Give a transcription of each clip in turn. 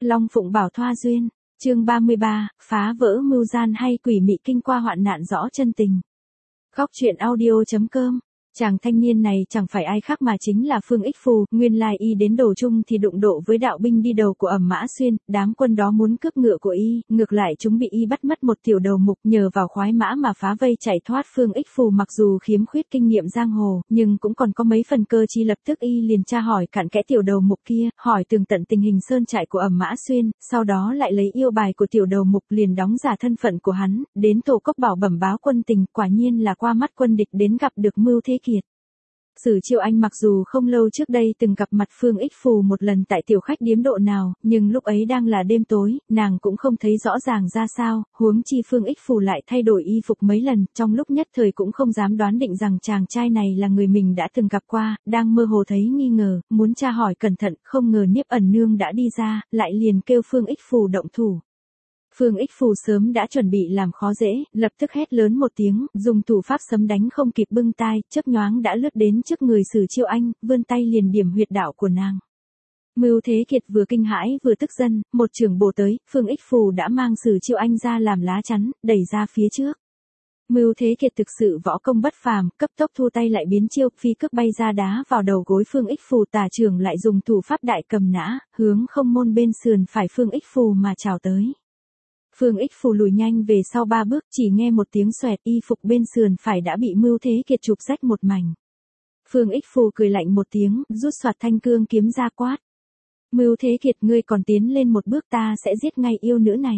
Long Phụng Bảo Thoa Duyên, chương 33, phá vỡ mưu gian hay quỷ mị kinh qua hoạn nạn rõ chân tình. Góc truyện audio.com. Chàng thanh niên này chẳng phải ai khác mà chính là Phương Ích Phù, nguyên lai y đến Đồ Trung thì đụng độ với đạo binh đi đầu của Ẩm Mã Xuyên, đám quân đó muốn cướp ngựa của y, ngược lại chúng bị y bắt mất một tiểu đầu mục, nhờ vào khoái mã mà phá vây chạy thoát. Phương Ích Phù mặc dù khiếm khuyết kinh nghiệm giang hồ, nhưng cũng còn có mấy phần cơ trí, lập tức y liền tra hỏi cặn kẽ tiểu đầu mục kia, hỏi tường tận tình hình sơn trại của Ẩm Mã Xuyên, sau đó lại lấy yêu bài của tiểu đầu mục liền đóng giả thân phận của hắn, đến Tổ Cốc Bảo bẩm báo quân tình, quả nhiên là qua mắt quân địch đến gặp được Mưu Thế Kiệt. Sử Chiêu Anh mặc dù không lâu trước đây từng gặp mặt Phương Ích Phù một lần tại tiểu khách điếm độ nào, nhưng lúc ấy đang là đêm tối, nàng cũng không thấy rõ ràng ra sao, huống chi Phương Ích Phù lại thay đổi y phục mấy lần, trong lúc nhất thời cũng không dám đoán định rằng chàng trai này là người mình đã từng gặp qua, đang mơ hồ thấy nghi ngờ, muốn tra hỏi cẩn thận, không ngờ Niếp Ẩn Nương đã đi ra, lại liền kêu Phương Ích Phù động thủ. Phương Ích Phù sớm đã chuẩn bị làm khó dễ, lập tức hét lớn một tiếng, dùng thủ pháp sấm đánh không kịp bưng tai, chớp nhoáng đã lướt đến trước người Sử Chiêu Anh, vươn tay liền điểm huyệt đạo của nàng. Mưu Thế Kiệt vừa kinh hãi vừa tức giận, một chưởng bổ tới, Phương Ích Phù đã mang Sử Chiêu Anh ra làm lá chắn, đẩy ra phía trước. Mưu Thế Kiệt thực sự võ công bất phàm, cấp tốc thu tay lại biến chiêu, phi cước bay ra đá vào đầu gối Phương Ích Phù, tả chưởng lại dùng thủ pháp đại cầm nã, hướng không môn bên sườn phải Phương Ích Phù mà chào tới. Phương Ích Phù lùi nhanh về sau 3 bước, chỉ nghe một tiếng xoẹt, y phục bên sườn phải đã bị Mưu Thế Kiệt chụp rách một mảnh. Phương Ích Phù cười lạnh một tiếng, rút xoạt thanh cương kiếm ra quát. Mưu Thế Kiệt, ngươi còn tiến lên một bước ta sẽ giết ngay yêu nữ này.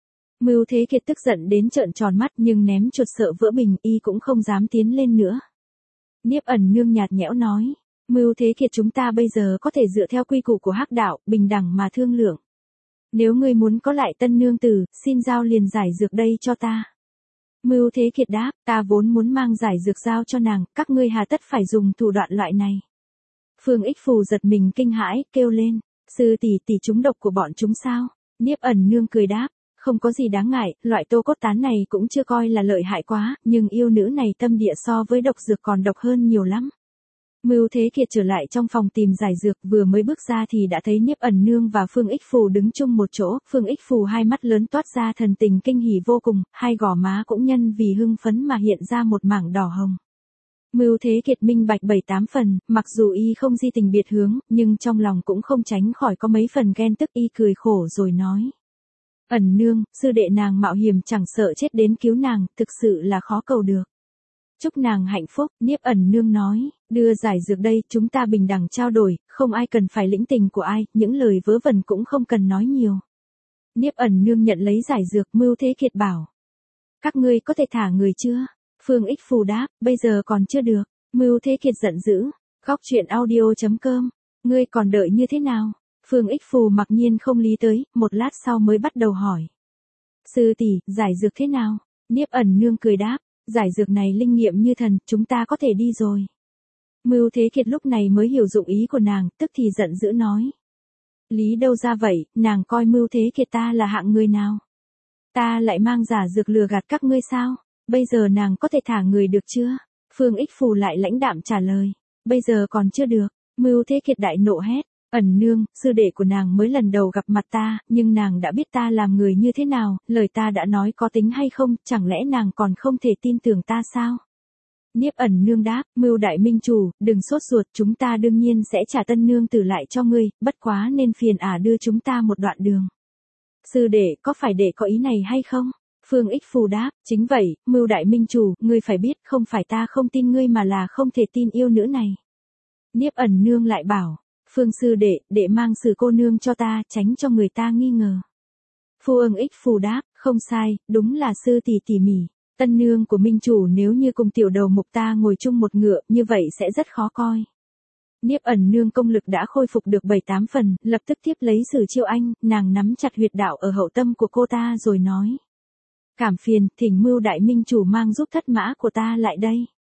Mưu Thế Kiệt tức giận đến trợn tròn mắt, nhưng ném chuột sợ vỡ bình, y cũng không dám tiến lên nữa. Niếp Ẩn Nương nhạt nhẽo nói, Mưu Thế Kiệt, chúng ta bây giờ có thể dựa theo quy củ của Hắc đạo, bình đẳng mà thương lượng. Nếu ngươi muốn có lại tân nương tử, xin giao liền giải dược đây cho ta. Mưu Thế Kiệt đáp, ta vốn muốn mang giải dược giao cho nàng, các ngươi hà tất phải dùng thủ đoạn loại này. Phương Ích Phù giật mình kinh hãi, kêu lên, sư tỷ tỷ, chúng độc của bọn chúng sao? Niếp Ẩn Nương cười đáp, không có gì đáng ngại, loại tô cốt tán này cũng chưa coi là lợi hại quá, nhưng yêu nữ này tâm địa so với độc dược còn độc hơn nhiều lắm. Mưu Thế Kiệt trở lại trong phòng tìm giải dược, vừa mới bước ra thì đã thấy Niếp Ẩn Nương và Phương Ích Phù đứng chung một chỗ, Phương Ích Phù hai mắt lớn toát ra thần tình kinh hỉ vô cùng, hai gò má cũng nhân vì hưng phấn mà hiện ra một mảng đỏ hồng. Mưu Thế Kiệt minh bạch 7-8 phần, mặc dù y không di tình biệt hướng, nhưng trong lòng cũng không tránh khỏi có mấy phần ghen tức, y cười khổ rồi nói. Ẩn Nương, sư đệ nàng mạo hiểm chẳng sợ chết đến cứu nàng, thực sự là khó cầu được. Chúc nàng hạnh phúc, Niếp Ẩn Nương nói, đưa giải dược đây, chúng ta bình đẳng trao đổi, không ai cần phải lĩnh tình của ai, những lời vớ vẩn cũng không cần nói nhiều. Niếp Ẩn Nương nhận lấy giải dược, Mưu Thế Kiệt bảo. Các ngươi có thể thả người chưa? Phương Ích Phù đáp, bây giờ còn chưa được. Mưu Thế Kiệt giận dữ, góc truyện audio.com, ngươi còn đợi như thế nào? Phương Ích Phù mặc nhiên không lý tới, một lát sau mới bắt đầu hỏi. Sư tỷ, giải dược thế nào? Niếp Ẩn Nương cười đáp. Giải dược này linh nghiệm như thần, chúng ta có thể đi rồi. Mưu Thế Kiệt lúc này mới hiểu dụng ý của nàng, tức thì giận dữ nói. Lý đâu ra vậy, nàng coi Mưu Thế Kiệt ta là hạng người nào? Ta lại mang giả dược lừa gạt các ngươi sao? Bây giờ nàng có thể thả người được chưa? Phương Ích Phù lại lãnh đạm trả lời. Bây giờ còn chưa được. Mưu Thế Kiệt đại nộ hét. Ẩn Nương, sư đệ của nàng mới lần đầu gặp mặt ta, nhưng nàng đã biết ta làm người như thế nào, lời ta đã nói có tính hay không, chẳng lẽ nàng còn không thể tin tưởng ta sao? Niếp Ẩn Nương đáp, Mưu đại minh chủ, đừng sốt ruột, chúng ta đương nhiên sẽ trả tân nương tử lại cho ngươi, bất quá nên phiền đưa chúng ta một đoạn đường. Sư đệ, có phải đệ có ý này hay không? Phương Ích Phù đáp, chính vậy, Mưu đại minh chủ, ngươi phải biết, không phải ta không tin ngươi mà là không thể tin yêu nữ này. Niếp Ẩn Nương lại bảo. Phương sư đệ mang Sử cô nương cho ta, tránh cho người ta nghi ngờ. Phương Ích Phù đáp, không sai, đúng là sư tỷ tỉ mỉ. Tân nương của minh chủ nếu như cùng tiểu đầu mục ta ngồi chung một ngựa, như vậy sẽ rất khó coi. Niếp Ẩn Nương công lực đã khôi phục được 7-8 phần, lập tức tiếp lấy Sử Chiêu Anh, nàng nắm chặt huyệt đạo ở hậu tâm của cô ta rồi nói. Cảm phiền, thỉnh Mưu đại minh chủ mang giúp thất mã của ta lại đây.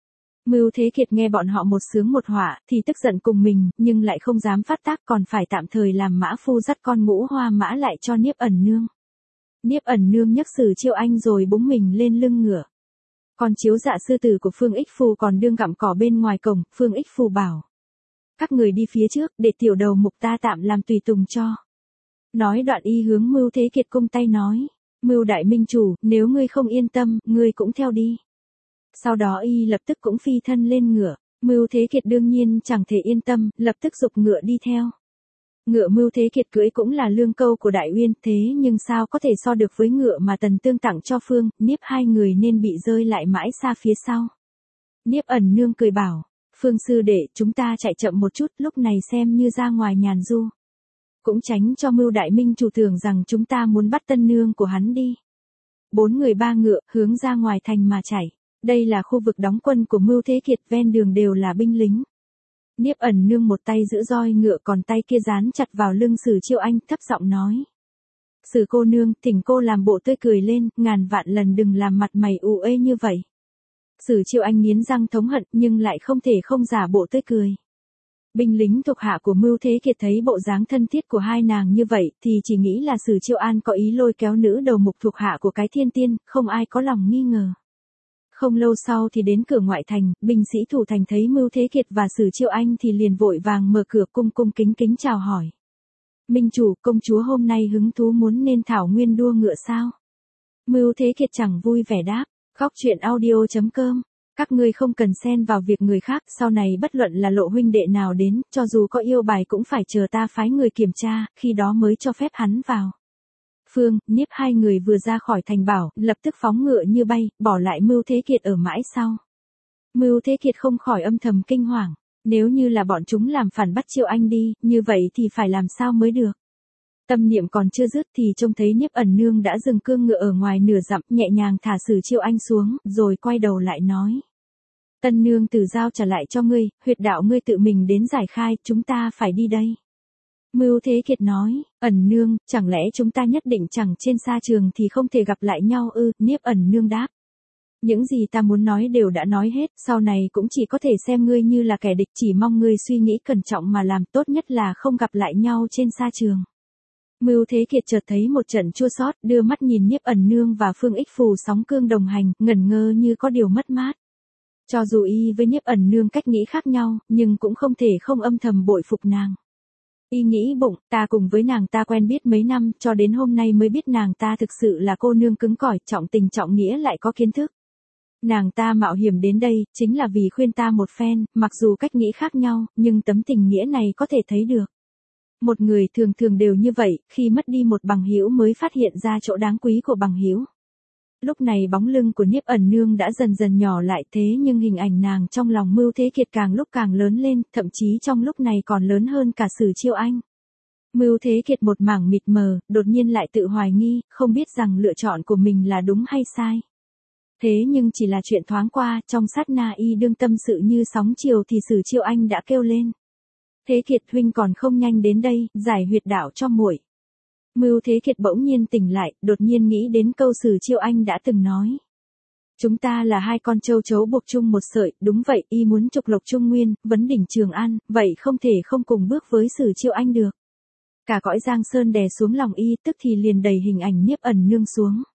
Mưu Thế Kiệt nghe bọn họ một sướng một họa, thì tức giận cùng mình, nhưng lại không dám phát tác, còn phải tạm thời làm mã phu dắt con Ngũ Hoa mã lại cho Niếp Ẩn Nương. Niếp Ẩn Nương nhấc Sử Chiêu Anh rồi búng mình lên lưng ngựa. Còn Chiếu Dạ sư tử của Phương Ích Phù còn đương gặm cỏ bên ngoài cổng, Phương Ích Phù bảo. Các người đi phía trước, để tiểu đầu mục ta tạm làm tùy tùng cho. Nói đoạn y hướng Mưu Thế Kiệt cung tay nói. Mưu đại minh chủ, nếu ngươi không yên tâm, ngươi cũng theo đi. Sau đó y lập tức cũng phi thân lên ngựa. Mưu Thế Kiệt đương nhiên chẳng thể yên tâm, lập tức giục ngựa đi theo. Ngựa Mưu Thế Kiệt cưỡi cũng là lương câu của Đại Uyên, thế nhưng sao có thể so được với ngựa mà Tần Tương tặng cho Phương, Niếp hai người nên bị rơi lại mãi xa phía sau. Niếp Ẩn Nương cười bảo, Phương sư đệ, chúng ta chạy chậm một chút, lúc này xem như ra ngoài nhàn du. Cũng tránh cho Mưu đại minh chủ tưởng rằng chúng ta muốn bắt tân nương của hắn đi. 4 người 3 ngựa, hướng ra ngoài thành mà chạy. Đây là khu vực đóng quân của Mưu Thế Kiệt, ven đường đều là binh lính. Niếp Ẩn Nương một tay giữ roi ngựa còn tay kia dán chặt vào lưng Sử Chiêu Anh, thấp giọng nói. Sử cô nương, thỉnh cô làm bộ tươi cười lên, ngàn vạn lần đừng làm mặt mày u ê như vậy. Sử Chiêu Anh nghiến răng thống hận nhưng lại không thể không giả bộ tươi cười. Binh lính thuộc hạ của Mưu Thế Kiệt thấy bộ dáng thân thiết của hai nàng như vậy thì chỉ nghĩ là Sử Chiêu An có ý lôi kéo nữ đầu mục thuộc hạ của cái thiên tiên, không ai có lòng nghi ngờ. Không lâu sau thì đến cửa ngoại thành, binh sĩ thủ thành thấy Mưu Thế Kiệt và Sử Chiêu Anh thì liền vội vàng mở cửa cung cung kính kính chào hỏi. Minh chủ, công chúa hôm nay hứng thú muốn nên thảo nguyên đua ngựa sao? Mưu Thế Kiệt chẳng vui vẻ đáp, khóc chuyện audio.com. Các ngươi không cần xen vào việc người khác, sau này bất luận là Lộ huynh đệ nào đến, cho dù có yêu bài cũng phải chờ ta phái người kiểm tra, khi đó mới cho phép hắn vào. Phương, Niếp hai người vừa ra khỏi thành bảo, lập tức phóng ngựa như bay, bỏ lại Mưu Thế Kiệt ở mãi sau. Mưu Thế Kiệt không khỏi âm thầm kinh hoàng, nếu như là bọn chúng làm phản bắt Chiêu Anh đi, như vậy thì phải làm sao mới được. Tâm niệm còn chưa dứt thì trông thấy Niếp Ẩn Nương đã dừng cương ngựa ở ngoài nửa dặm, nhẹ nhàng thả Sử Chiêu Anh xuống, rồi quay đầu lại nói. Tân nương tử giao trả lại cho ngươi, huyệt đạo ngươi tự mình đến giải khai, chúng ta phải đi đây. Mưu Thế Kiệt nói, Ẩn Nương, chẳng lẽ chúng ta nhất định chẳng trên sa trường thì không thể gặp lại nhau ư? Niếp Ẩn Nương đáp. Những gì ta muốn nói đều đã nói hết, sau này cũng chỉ có thể xem ngươi như là kẻ địch, chỉ mong ngươi suy nghĩ cẩn trọng mà làm, tốt nhất là không gặp lại nhau trên sa trường. Mưu Thế Kiệt chợt thấy một trận chua xót, đưa mắt nhìn Niếp Ẩn Nương và Phương Ích Phù sóng cương đồng hành, ngẩn ngơ như có điều mất mát. Cho dù y với Niếp Ẩn Nương cách nghĩ khác nhau, nhưng cũng không thể không âm thầm bội phục nàng. Y nghĩ bụng, ta cùng với nàng ta quen biết mấy năm, cho đến hôm nay mới biết nàng ta thực sự là cô nương cứng cỏi, trọng tình trọng nghĩa lại có kiến thức. Nàng ta mạo hiểm đến đây, chính là vì khuyên ta một phen, mặc dù cách nghĩ khác nhau, nhưng tấm tình nghĩa này có thể thấy được. Một người thường thường đều như vậy, khi mất đi một bằng hữu mới phát hiện ra chỗ đáng quý của bằng hữu. Lúc này bóng lưng của Niếp Ẩn Nương đã dần dần nhỏ lại, thế nhưng hình ảnh nàng trong lòng Mưu Thế Kiệt càng lúc càng lớn lên, thậm chí trong lúc này còn lớn hơn cả Sử Chiêu Anh. Mưu Thế Kiệt một mảng mịt mờ, đột nhiên lại tự hoài nghi, không biết rằng lựa chọn của mình là đúng hay sai. Thế nhưng chỉ là chuyện thoáng qua, trong sát na y đương tâm sự như sóng chiều thì Sử Chiêu Anh đã kêu lên. Thế Kiệt huynh còn không nhanh đến đây, giải huyệt đạo cho muội. Mưu Thế Kiệt bỗng nhiên tỉnh lại, đột nhiên nghĩ đến câu Sử Chiêu Anh đã từng nói. Chúng ta là hai con châu chấu buộc chung một sợi, đúng vậy, y muốn trục lộc Trung Nguyên, vấn đỉnh Trường An, vậy không thể không cùng bước với Sử Chiêu Anh được. Cả cõi Giang Sơn đè xuống lòng y, tức thì liền đẩy hình ảnh Niếp Ẩn Nương xuống.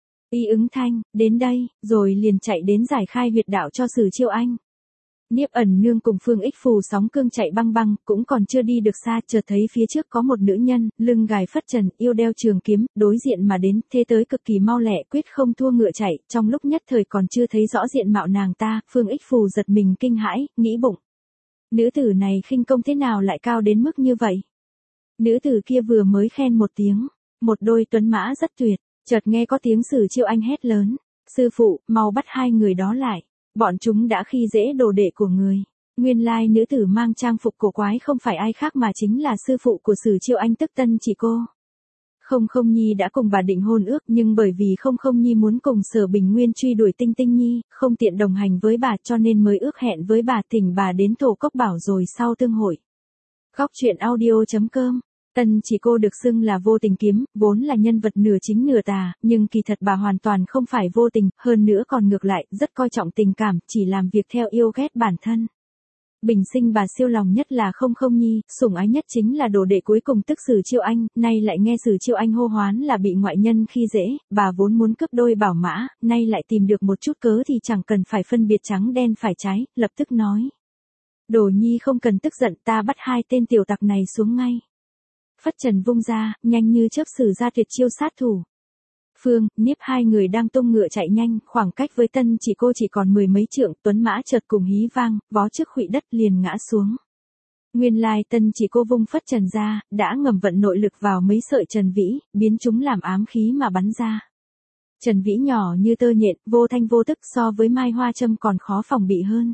Y ứng thanh, đến đây, rồi liền chạy đến giải khai huyệt đạo cho Sử Chiêu Anh. Niếp Ẩn Nương cùng Phương Ích Phù sóng cương chạy băng băng, cũng còn chưa đi được xa, chợt thấy phía trước có một nữ nhân, lưng gài phất trần, yêu đeo trường kiếm, đối diện mà đến, thế tới cực kỳ mau lẹ, quyết không thua ngựa chạy, trong lúc nhất thời còn chưa thấy rõ diện mạo nàng ta, Phương Ích Phù giật mình kinh hãi, nghĩ bụng. Nữ tử này khinh công thế nào lại cao đến mức như vậy? Nữ tử kia vừa mới khen một tiếng, một đôi tuấn mã rất tuyệt, chợt nghe có tiếng Sử Chiêu Anh hét lớn, sư phụ, mau bắt hai người đó lại. Bọn chúng đã khi dễ đồ đệ của người. Nguyên lai nữ tử mang trang phục cổ quái không phải ai khác mà chính là sư phụ của Sử Chiêu Anh, tức Tân Chỉ Cô. Không Không Nhi đã cùng bà định hôn ước, nhưng bởi vì Không Không Nhi muốn cùng Sở Bình Nguyên truy đuổi Tinh Tinh Nhi, không tiện đồng hành với bà cho nên mới ước hẹn với bà, thỉnh bà đến Thổ Cốc Bảo rồi sau tương hội. Khóc chuyện audio.com. Tân Chỉ Cô được xưng là vô tình kiếm, vốn là nhân vật nửa chính nửa tà, nhưng kỳ thật bà hoàn toàn không phải vô tình, hơn nữa còn ngược lại, rất coi trọng tình cảm, chỉ làm việc theo yêu ghét bản thân. Bình sinh bà siêu lòng nhất là Không Không Nhi, sủng ái nhất chính là đồ đệ cuối cùng tức Sử Chiêu Anh, nay lại nghe Sử Chiêu Anh hô hoán là bị ngoại nhân khi dễ, bà vốn muốn cướp đôi bảo mã, nay lại tìm được một chút cớ thì chẳng cần phải phân biệt trắng đen phải trái, lập tức nói. Đồ Nhi không cần tức giận, ta bắt hai tên tiểu tặc này xuống ngay. phất trần vung ra, nhanh như chớp sử ra tuyệt chiêu sát thủ. Phương, Niếp hai người đang tung ngựa chạy nhanh, khoảng cách với Tân Chỉ Cô chỉ còn 10 mấy trượng, tuấn mã chợt cùng hí vang, vó trước khuỵu đất liền ngã xuống. Nguyên lai Tân Chỉ Cô vung phất trần ra, đã ngầm vận nội lực vào mấy sợi trần vĩ, biến chúng làm ám khí mà bắn ra. Trần vĩ nhỏ như tơ nhện, vô thanh vô tức, so với mai hoa châm còn khó phòng bị hơn.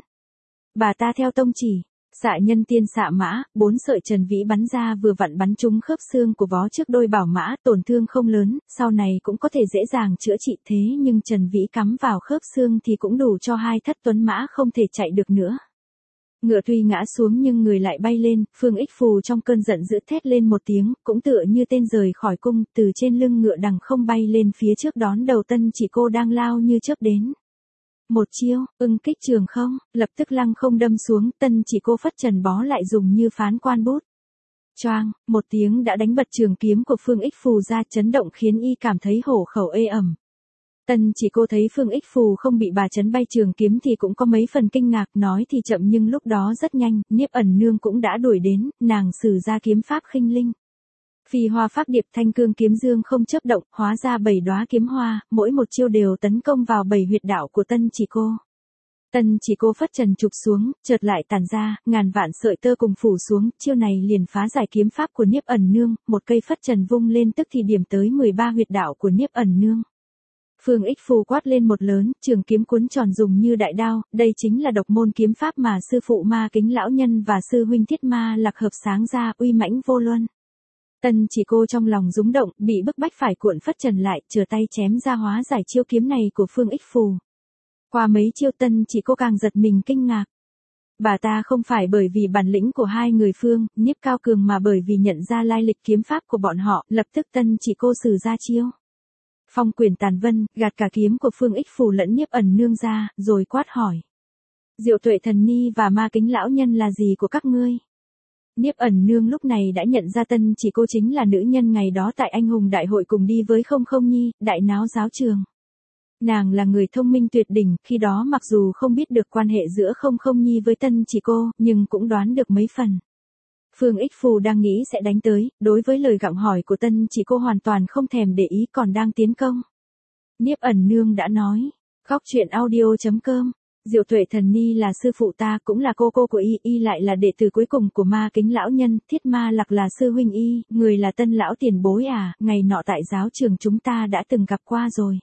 Bà ta theo tông chỉ, xạ nhân tiên xạ mã, 4 sợi trần vĩ bắn ra vừa vặn bắn trúng khớp xương của vó trước đôi bảo mã, tổn thương không lớn, sau này cũng có thể dễ dàng chữa trị, thế nhưng trần vĩ cắm vào khớp xương thì cũng đủ cho hai thất tuấn mã không thể chạy được nữa. Ngựa tuy ngã xuống nhưng người lại bay lên, Phương Ích Phù trong cơn giận dữ thét lên một tiếng, cũng tựa như tên rời khỏi cung, từ trên lưng ngựa đằng không bay lên phía trước đón đầu Tân Chỉ Cô đang lao như chớp đến. Một chiêu, ưng kích trường không, lập tức lăng không đâm xuống, Tân Chỉ Cô phất trần bó lại dùng như phán quan bút. Choang, một tiếng đã đánh bật trường kiếm của Phương Ích Phù ra, chấn động khiến y cảm thấy hổ khẩu ê ẩm. Tân Chỉ Cô thấy Phương Ích Phù không bị bà chấn bay trường kiếm thì cũng có mấy phần kinh ngạc, nói thì chậm nhưng lúc đó rất nhanh, Niếp Ẩn Nương cũng đã đuổi đến, nàng sử ra kiếm pháp khinh linh. Phi hoa pháp điệp, thanh cương kiếm dương không chớp động, hóa ra 7 đóa kiếm hoa, mỗi một chiêu đều tấn công vào 7 huyệt đạo của Tân Chỉ Cô. Tân Chỉ Cô phất trần chụp xuống, chợt lại tản ra, ngàn vạn sợi tơ cùng phủ xuống, chiêu này liền phá giải kiếm pháp của Niếp Ẩn Nương, một cây phất trần vung lên tức thì điểm tới 13 huyệt đạo của Niếp Ẩn Nương. Phương Ích Phù quát lên một lớn, trường kiếm cuốn tròn dùng như đại đao, đây chính là độc môn kiếm pháp mà sư phụ Ma Kính lão nhân và sư huynh Thiết Ma Lạc hợp sáng ra, uy mãnh vô luân. Tân Chỉ Cô trong lòng rúng động, bị bức bách phải cuộn phất trần lại, chừa tay chém ra hóa giải chiêu kiếm này của Phương Ích Phù. Qua mấy chiêu Tân Chỉ Cô càng giật mình kinh ngạc. Bà ta không phải bởi vì bản lĩnh của hai người Phương, Niếp cao cường mà bởi vì nhận ra lai lịch kiếm pháp của bọn họ, lập tức Tân Chỉ Cô sử ra chiêu. Phong quyền tàn vân, gạt cả kiếm của Phương Ích Phù lẫn Niếp Ẩn Nương ra, rồi quát hỏi. Diệu Tuệ Thần Ni và Ma Kính lão nhân là gì của các ngươi? Niếp Ẩn Nương lúc này đã nhận ra Tân Chỉ Cô chính là nữ nhân ngày đó tại Anh Hùng Đại hội cùng đi với Không Không Nhi, đại náo giáo trường. Nàng là người thông minh tuyệt đỉnh, khi đó mặc dù không biết được quan hệ giữa Không Không Nhi với Tân Chỉ Cô, nhưng cũng đoán được mấy phần. Phương Ích Phù đang nghĩ sẽ đánh tới, đối với lời gặng hỏi của Tân Chỉ Cô hoàn toàn không thèm để ý còn đang tiến công. Niếp Ẩn Nương đã nói, Góc truyện audio.com, Diệu Tuệ Thần Ni là sư phụ ta, cũng là cô của y lại là đệ tử cuối cùng của Ma Kính lão nhân, Thiết Ma Lạc là sư huynh y, người là Tân lão tiền bối à, ngày nọ tại giáo trường chúng ta đã từng gặp qua rồi.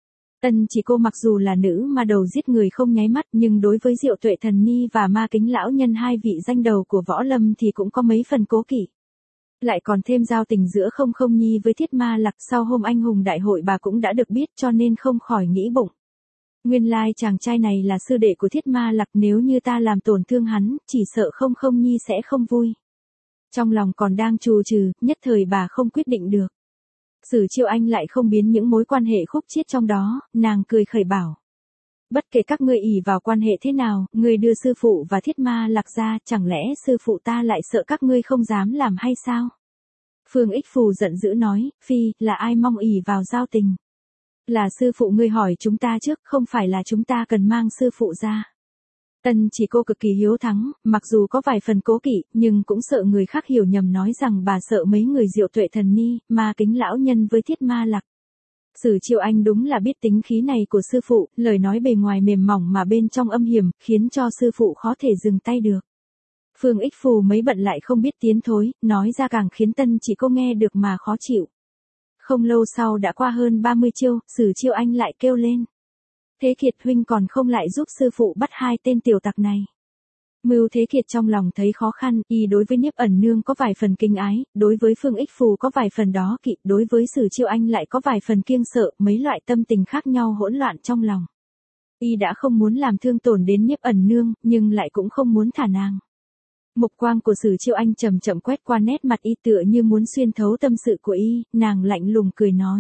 Tân Chỉ Cô mặc dù là nữ mà đầu giết người không nháy mắt, nhưng đối với Diệu Tuệ Thần Ni và Ma Kính lão nhân, hai vị danh đầu của võ lâm thì cũng có mấy phần cố kỵ. Lại còn thêm giao tình giữa Không Không Nhi với Thiết Ma Lạc, sau hôm Anh Hùng Đại hội bà cũng đã được biết, cho nên không khỏi nghĩ bụng. Nguyên lai chàng trai này là sư đệ của Thiết Ma Lạc, nếu như ta làm tổn thương hắn, chỉ sợ Không Không Nhi sẽ không vui. Trong lòng còn đang trù trừ, nhất thời bà không quyết định được. Sử Chiêu Anh lại không biến những mối quan hệ khúc chiết trong đó, nàng cười khẩy bảo. Bất kể các ngươi ỷ vào quan hệ thế nào, ngươi đưa sư phụ và Thiết Ma Lạc ra, chẳng lẽ sư phụ ta lại sợ các ngươi không dám làm hay sao? Phương Ích Phù giận dữ nói, phi, là ai mong ỷ vào giao tình? Là sư phụ ngươi hỏi chúng ta trước, không phải là chúng ta cần mang sư phụ ra. Tân Chỉ Cô cực kỳ hiếu thắng, mặc dù có vài phần cố kỵ, nhưng cũng sợ người khác hiểu nhầm nói rằng bà sợ mấy người Diệu Tuệ Thần Ni, Ma Kính lão nhân với Thiết Ma Lạc. Sử Chiêu Anh đúng là biết tính khí này của sư phụ, lời nói bề ngoài mềm mỏng mà bên trong âm hiểm, khiến cho sư phụ khó thể dừng tay được. Phương Ích Phù mấy bận lại không biết tiến thối, nói ra càng khiến Tân Chỉ Cô nghe được mà khó chịu. Không lâu sau đã qua hơn 30 chiêu, Sử Chiêu Anh lại kêu lên. Thế Kiệt huynh còn không lại giúp sư phụ bắt hai tên tiểu tặc này. Mưu Thế Kiệt trong lòng thấy khó khăn, y đối với Niếp Ẩn Nương có vài phần kính ái, đối với Phương Ích Phù có vài phần đó kỵ, đối với Sử Chiêu Anh lại có vài phần kiêng sợ, mấy loại tâm tình khác nhau hỗn loạn trong lòng. Y đã không muốn làm thương tổn đến Niếp Ẩn Nương, nhưng lại cũng không muốn thả nàng. Mục quang của Sử Chiêu Anh chậm chậm quét qua nét mặt y tựa như muốn xuyên thấu tâm sự của y, nàng lạnh lùng cười nói.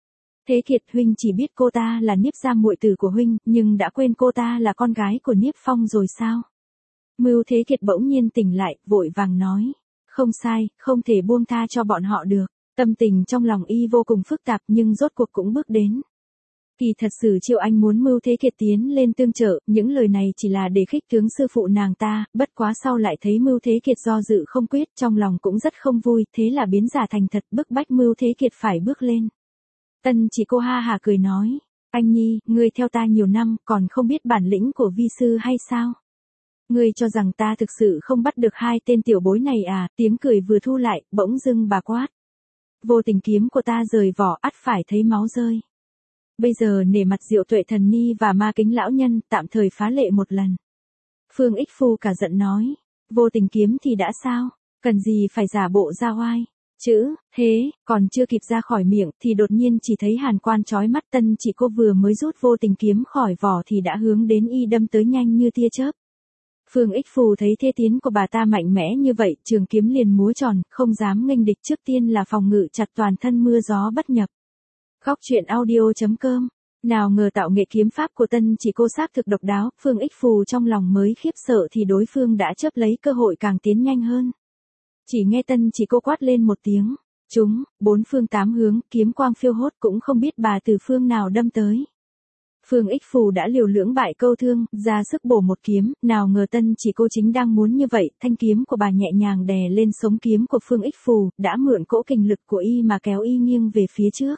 Thế Kiệt huynh chỉ biết cô ta là Niếp gia muội tử của huynh, nhưng đã quên cô ta là con gái của Niếp Phong rồi sao? Mưu Thế Kiệt bỗng nhiên tỉnh lại, vội vàng nói. Không sai, không thể buông tha cho bọn họ được. Tâm tình trong lòng y vô cùng phức tạp nhưng rốt cuộc cũng bước đến. Kỳ thật Sử Chiêu Anh muốn Mưu Thế Kiệt tiến lên tương trợ, những lời này chỉ là để khích tướng sư phụ nàng ta, bất quá sau lại thấy Mưu Thế Kiệt do dự không quyết, trong lòng cũng rất không vui, thế là biến giả thành thật bức bách Mưu Thế Kiệt phải bước lên. Tân Chỉ Cô ha hả cười nói, anh Nhi, ngươi theo ta nhiều năm, còn không biết bản lĩnh của vi sư hay sao? Ngươi cho rằng ta thực sự không bắt được hai tên tiểu bối này à? Tiếng cười vừa thu lại, bỗng dưng bà quát. Vô tình kiếm của ta rời vỏ, ắt phải thấy máu rơi. Bây giờ nể mặt Diệu Tuệ Thần Ni và Ma Kính lão nhân, tạm thời phá lệ một lần. Phương Ích Phu cả giận nói, vô tình kiếm thì đã sao, cần gì phải giả bộ ra oai. Chữ, thế, còn chưa kịp ra khỏi miệng thì đột nhiên chỉ thấy hàn quang chói mắt. Tân Chỉ Cô vừa mới rút vô tình kiếm khỏi vỏ thì đã hướng đến y đâm tới nhanh như tia chớp. Phương Ích Phù thấy thế tiến của bà ta mạnh mẽ như vậy, trường kiếm liền múa tròn, không dám nghênh địch, trước tiên là phòng ngự chặt toàn thân mưa gió bất nhập. Góc truyện audio.com. Nào ngờ tạo nghệ kiếm pháp của Tân Chỉ Cô xác thực độc đáo, Phương Ích Phù trong lòng mới khiếp sợ thì đối phương đã chớp lấy cơ hội càng tiến nhanh hơn. Chỉ nghe Tân Chỉ Cô quát lên một tiếng, chúng, bốn phương tám hướng, kiếm quang phiêu hốt, cũng không biết bà từ phương nào đâm tới. Phương Ích Phù đã liều lưỡng bại câu thương, ra sức bổ một kiếm, nào ngờ Tân Chỉ Cô chính đang muốn như vậy, thanh kiếm của bà nhẹ nhàng đè lên sống kiếm của Phương Ích Phù, đã mượn cỗ kình lực của y mà kéo y nghiêng về phía trước.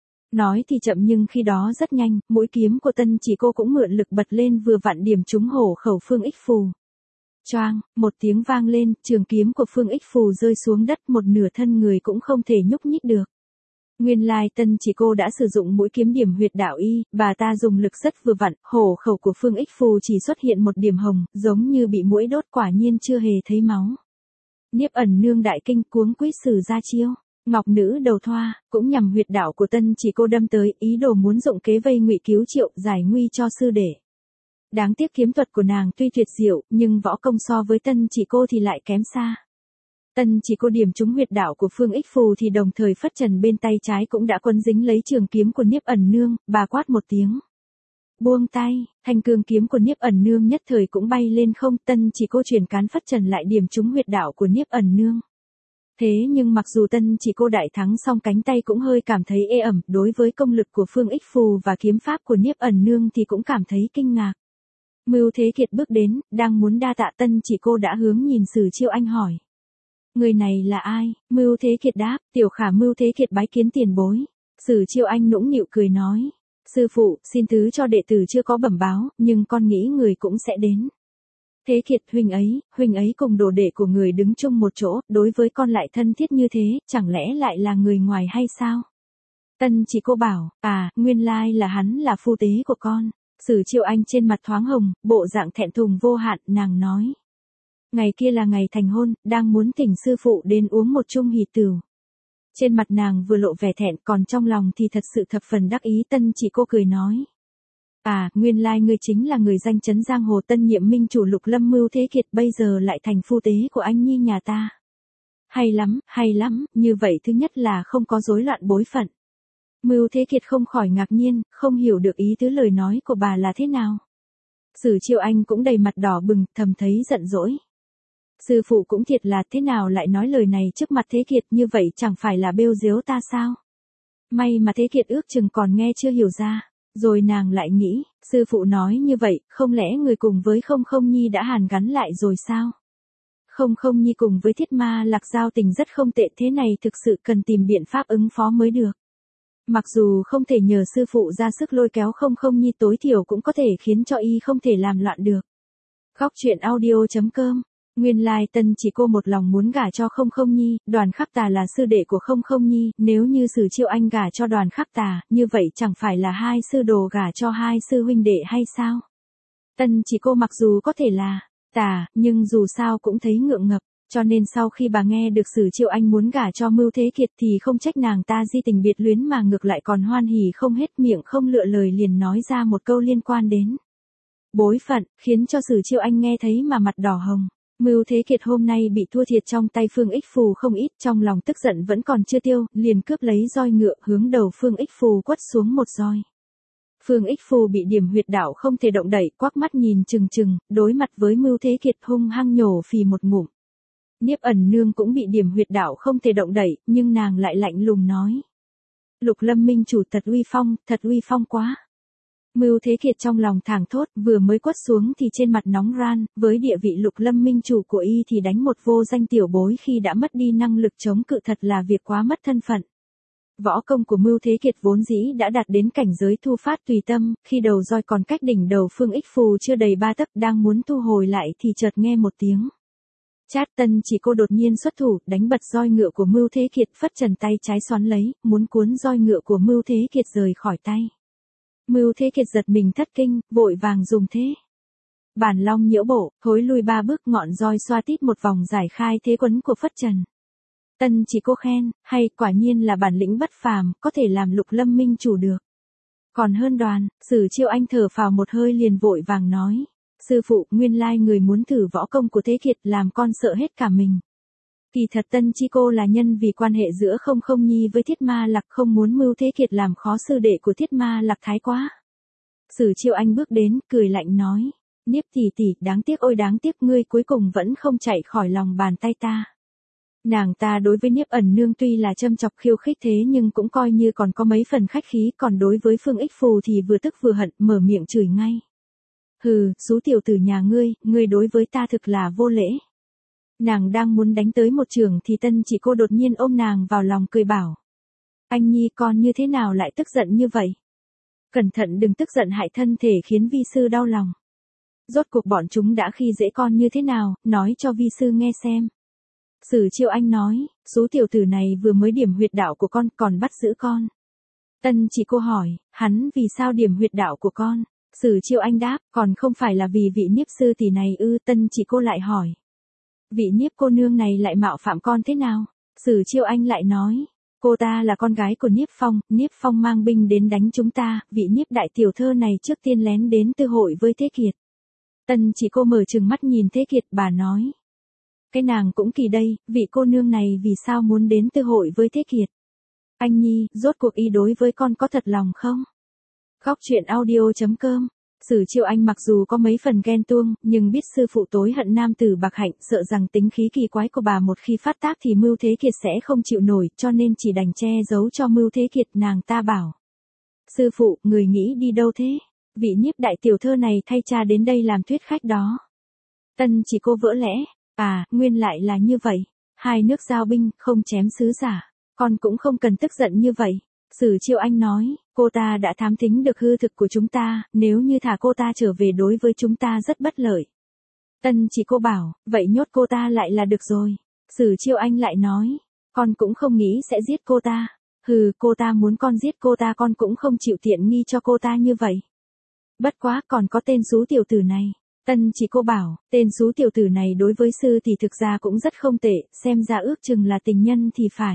Nói thì chậm nhưng khi đó rất nhanh, mũi kiếm của Tân Chỉ Cô cũng mượn lực bật lên vừa vặn điểm trúng hổ khẩu Phương Ích Phù. Choang, một tiếng vang lên, trường kiếm của Phương Ích Phù rơi xuống đất, một nửa thân người cũng không thể nhúc nhích được. Nguyên lai Tân Chỉ Cô đã sử dụng mũi kiếm điểm huyệt đạo y, bà ta dùng lực rất vừa vặn, hổ khẩu của Phương Ích Phù chỉ xuất hiện một điểm hồng, giống như bị muỗi đốt, quả nhiên chưa hề thấy máu. Niếp Ẩn Nương đại kinh cuống quýt sử ra chiêu, Ngọc Nữ Đầu Thoa, cũng nhằm huyệt đạo của Tân Chỉ Cô đâm tới, ý đồ muốn dụng kế vây ngụy cứu Triệu, giải nguy cho sư đệ. Đáng tiếc kiếm thuật của nàng tuy tuyệt diệu, nhưng võ công so với Tân Chỉ Cô thì lại kém xa. Tân Chỉ Cô điểm trúng huyệt đạo của Phương Ích Phù thì đồng thời phất trần bên tay trái cũng đã quấn dính lấy trường kiếm của Niếp Ẩn Nương, bà quát một tiếng. Buông tay, thanh cương kiếm của Niếp Ẩn Nương nhất thời cũng bay lên không. Tân Chỉ Cô chuyển cán phất trần lại điểm trúng huyệt đạo của Niếp Ẩn Nương. Thế nhưng mặc dù Tân Chỉ Cô đại thắng song cánh tay cũng hơi cảm thấy ê ẩm, đối với công lực của Phương Ích Phù và kiếm pháp của Niếp Ẩn Nương thì cũng cảm thấy kinh ngạc. Mưu Thế Kiệt bước đến, đang muốn đa tạ. Tân Chỉ Cô đã hướng nhìn Sử Chiêu Anh hỏi. Người này là ai? Mưu Thế Kiệt đáp, tiểu khả Mưu Thế Kiệt bái kiến tiền bối. Sử Chiêu Anh nũng nịu cười nói. Sư phụ, xin thứ cho đệ tử chưa có bẩm báo, nhưng con nghĩ người cũng sẽ đến. Thế Kiệt, huynh ấy cùng đồ đệ của người đứng chung một chỗ, đối với con lại thân thiết như thế, chẳng lẽ lại là người ngoài hay sao? Tân Chỉ Cô bảo, nguyên lai là hắn là phu tế của con. Sử Chiêu Anh trên mặt thoáng hồng, bộ dạng thẹn thùng vô hạn, nàng nói. Ngày kia là ngày thành hôn, đang muốn thỉnh sư phụ đến uống một chung hỷ tửu. Trên mặt nàng vừa lộ vẻ thẹn, còn trong lòng thì thật sự thập phần đắc ý. Tân Chỉ Cô cười nói. Nguyên lai ngươi chính là người danh chấn giang hồ tân nhiệm minh chủ Lục Lâm Mưu Thế Kiệt, bây giờ lại thành phu tế của anh Nhi nhà ta. Hay lắm, như vậy thứ nhất là không có rối loạn bối phận. Mưu Thế Kiệt không khỏi ngạc nhiên, không hiểu được ý tứ lời nói của bà là thế nào. Sử Chiêu Anh cũng đầy mặt đỏ bừng, thầm thấy giận dỗi. Sư phụ cũng thiệt là, thế nào lại nói lời này trước mặt Thế Kiệt, như vậy chẳng phải là bêu giếu ta sao? May mà Thế Kiệt ước chừng còn nghe chưa hiểu ra. Rồi nàng lại nghĩ, sư phụ nói như vậy, không lẽ người cùng với Không Không Nhi đã hàn gắn lại rồi sao? Không Không Nhi cùng với Thiết Ma Lạc giao tình rất không tệ, thế này thực sự cần tìm biện pháp ứng phó mới được. Mặc dù không thể nhờ sư phụ ra sức lôi kéo Không Không Nhi, tối thiểu cũng có thể khiến cho y không thể làm loạn được. Góc truyện audio.com. Nguyên lai Tân Chỉ Cô một lòng muốn gả cho Không Không Nhi, Đoàn Khắc Tà là sư đệ của Không Không Nhi, nếu như Sử Chiêu Anh gả cho Đoàn Khắc Tà, như vậy chẳng phải là hai sư đồ gả cho hai sư huynh đệ hay sao? Tân Chỉ Cô mặc dù có thể là tà, nhưng dù sao cũng thấy ngượng ngập, cho nên sau khi bà nghe được Sử Chiêu Anh muốn gả cho Mưu Thế Kiệt thì không trách nàng ta di tình biệt luyến mà ngược lại còn hoan hỉ không hết, miệng không lựa lời liền nói ra một câu liên quan đến bối phận, khiến cho Sử Chiêu Anh nghe thấy mà mặt đỏ hồng. Mưu Thế Kiệt hôm nay bị thua thiệt trong tay Phương Ích Phù không ít, trong lòng tức giận vẫn còn chưa tiêu, liền cướp lấy roi ngựa hướng đầu Phương Ích Phù quất xuống một roi. Phương Ích Phù bị điểm huyệt đạo không thể động đậy, quắc mắt nhìn chừng chừng, đối mặt với Mưu Thế Kiệt hung hăng nhổ phì một ngụm. Niếp Ẩn Nương cũng bị điểm huyệt đạo không thể động đậy, nhưng nàng lại lạnh lùng nói. Lục Lâm minh chủ thật uy phong quá. Mưu Thế Kiệt trong lòng thảng thốt, vừa mới quất xuống thì trên mặt nóng ran, với địa vị Lục Lâm minh chủ của y thì đánh một vô danh tiểu bối khi đã mất đi năng lực chống cự thật là việc quá mất thân phận. Võ công của Mưu Thế Kiệt vốn dĩ đã đạt đến cảnh giới thu phát tùy tâm, khi đầu roi còn cách đỉnh đầu Phương Ích Phù chưa đầy 3 tấc đang muốn thu hồi lại thì chợt nghe một tiếng. Chát. Tân Chỉ Cô đột nhiên xuất thủ, đánh bật roi ngựa của Mưu Thế Kiệt, phất trần tay trái xoắn lấy, muốn cuốn roi ngựa của Mưu Thế Kiệt rời khỏi tay. Mưu Thế Kiệt giật mình thất kinh, vội vàng dùng thế. Bản Long Nhiễu Bộ, thối lui 3 bước, ngọn roi xoa tít một vòng giải khai thế quấn của phất trần. Tân Chỉ Cô khen, hay, quả nhiên là bản lĩnh bất phàm, có thể làm Lục Lâm minh chủ được. Còn hơn Đoàn. Sử Chiêu Anh thở phào một hơi liền vội vàng nói. Sư phụ, nguyên lai người muốn thử võ công của Thế Kiệt, làm con sợ hết cả mình. Kỳ thật Tân Chỉ Cô là nhân vì quan hệ giữa Không Không Nhi với Thiết Ma Lạc, không muốn Mưu Thế Kiệt làm khó sư đệ của Thiết Ma Lạc thái quá. Sử Chiêu Anh bước đến, cười lạnh nói. Niếp tỷ tỷ, đáng tiếc ôi đáng tiếc, ngươi cuối cùng vẫn không chạy khỏi lòng bàn tay ta. Nàng ta đối với Niếp Ẩn Nương tuy là châm chọc khiêu khích thế nhưng cũng coi như còn có mấy phần khách khí, còn đối với Phương Ích Phù thì vừa tức vừa hận, mở miệng chửi ngay. Hừ, xú tiểu tử nhà ngươi đối với ta thực là vô lễ. Nàng đang muốn đánh tới một trường thì Tân Chỉ Cô đột nhiên ôm nàng vào lòng cười bảo. Anh Nhi con như thế nào lại tức giận như vậy? Cẩn thận đừng tức giận hại thân thể khiến vi sư đau lòng. Rốt cuộc bọn chúng đã khi dễ con như thế nào, nói cho vi sư nghe xem. Sử Chiêu Anh nói, số tiểu tử này vừa mới điểm huyệt đạo của con, còn bắt giữ con. Tân Chỉ Cô hỏi, hắn vì sao điểm huyệt đạo của con? Sử Chiêu Anh đáp, còn không phải là vì vị Niếp sư tỷ này ư? Tân Chỉ Cô lại hỏi. Vị Niếp cô nương này lại mạo phạm con thế nào? Sử Chiêu Anh lại nói, cô ta là con gái của Niếp Phong mang binh đến đánh chúng ta, vị Niếp đại tiểu thơ này trước tiên lén đến tư hội với Thế Kiệt. Tân Chỉ Cô mở trừng mắt nhìn Thế Kiệt, bà nói. Cái nàng cũng kỳ đây, vị cô nương này vì sao muốn đến tư hội với Thế Kiệt? Anh Nhi, rốt cuộc y đối với con có thật lòng không? Khóc chuyện audio.com. Sử Chiêu Anh mặc dù có mấy phần ghen tuông, nhưng biết sư phụ tối hận nam tử bạc hạnh, sợ rằng tính khí kỳ quái của bà một khi phát tác thì Mưu Thế Kiệt sẽ không chịu nổi, cho nên chỉ đành che giấu cho Mưu Thế Kiệt. Nàng ta bảo. Sư phụ, người nghĩ đi đâu thế? Vị Niếp đại tiểu thơ này thay cha đến đây làm thuyết khách đó. Tân Chỉ Cô vỡ lẽ. À, nguyên lại là như vậy. Hai nước giao binh, không chém sứ giả. Con cũng không cần tức giận như vậy. Sử Chiêu Anh nói, cô ta đã thám thính được hư thực của chúng ta, nếu như thả cô ta trở về đối với chúng ta rất bất lợi. Tân Chỉ Cô bảo, vậy nhốt cô ta lại là được rồi. Sử Chiêu Anh lại nói, con cũng không nghĩ sẽ giết cô ta. Hừ, cô ta muốn con giết cô ta, con cũng không chịu tiện nghi cho cô ta như vậy. Bất quá còn có tên xú tiểu tử này. Tân Chỉ Cô bảo, tên xú tiểu tử này đối với sư thì thực ra cũng rất không tệ, xem ra ước chừng là tình nhân thì phải.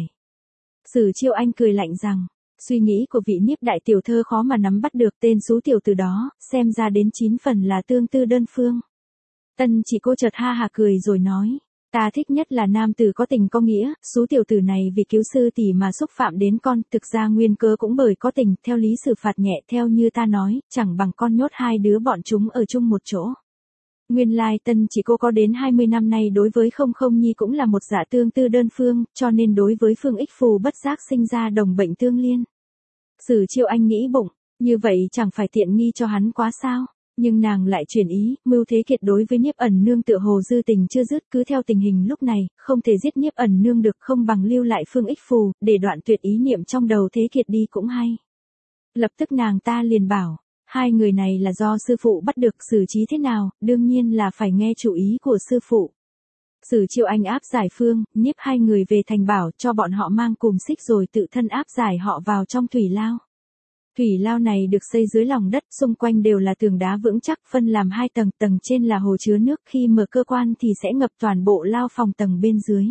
Sử Chiêu Anh cười lạnh rằng, suy nghĩ của vị Niếp đại tiểu thơ khó mà nắm bắt được, tên xú tiểu tử đó, xem ra đến 9 phần là tương tư đơn phương. Tân Chỉ Cô chợt ha hà cười rồi nói, ta thích nhất là nam tử có tình có nghĩa, xú tiểu tử này vì cứu sư tỷ mà xúc phạm đến con, thực ra nguyên cớ cũng bởi có tình, theo lý xử phạt nhẹ, theo như ta nói, chẳng bằng con nhốt hai đứa bọn chúng ở chung một chỗ. Nguyên lai Tân Chỉ Cô có đến 20 năm nay đối với Không Không Nhi cũng là một giả tương tư đơn phương, cho nên đối với Phương Ích Phù bất giác sinh ra đồng bệnh tương liên. Sử Chiêu Anh nghĩ bụng, như vậy chẳng phải tiện nghi cho hắn quá sao? Nhưng nàng lại chuyển ý, Mưu Thế Kiệt đối với Niếp Ẩn Nương tựa hồ dư tình chưa dứt, cứ theo tình hình lúc này, không thể giết Niếp Ẩn Nương được, không bằng lưu lại Phương Ích Phù, để đoạn tuyệt ý niệm trong đầu Thế Kiệt đi cũng hay. Lập tức nàng ta liền bảo. Hai người này là do sư phụ bắt được, xử trí thế nào, đương nhiên là phải nghe chủ ý của sư phụ. Sử Chiêu Anh áp giải Phương, Niếp hai người về thành bảo, cho bọn họ mang cùm xích rồi tự thân áp giải họ vào trong thủy lao. Thủy lao này được xây dưới lòng đất, xung quanh đều là tường đá vững chắc, phân làm 2 tầng, tầng trên là hồ chứa nước, khi mở cơ quan thì sẽ ngập toàn bộ lao phòng tầng bên dưới.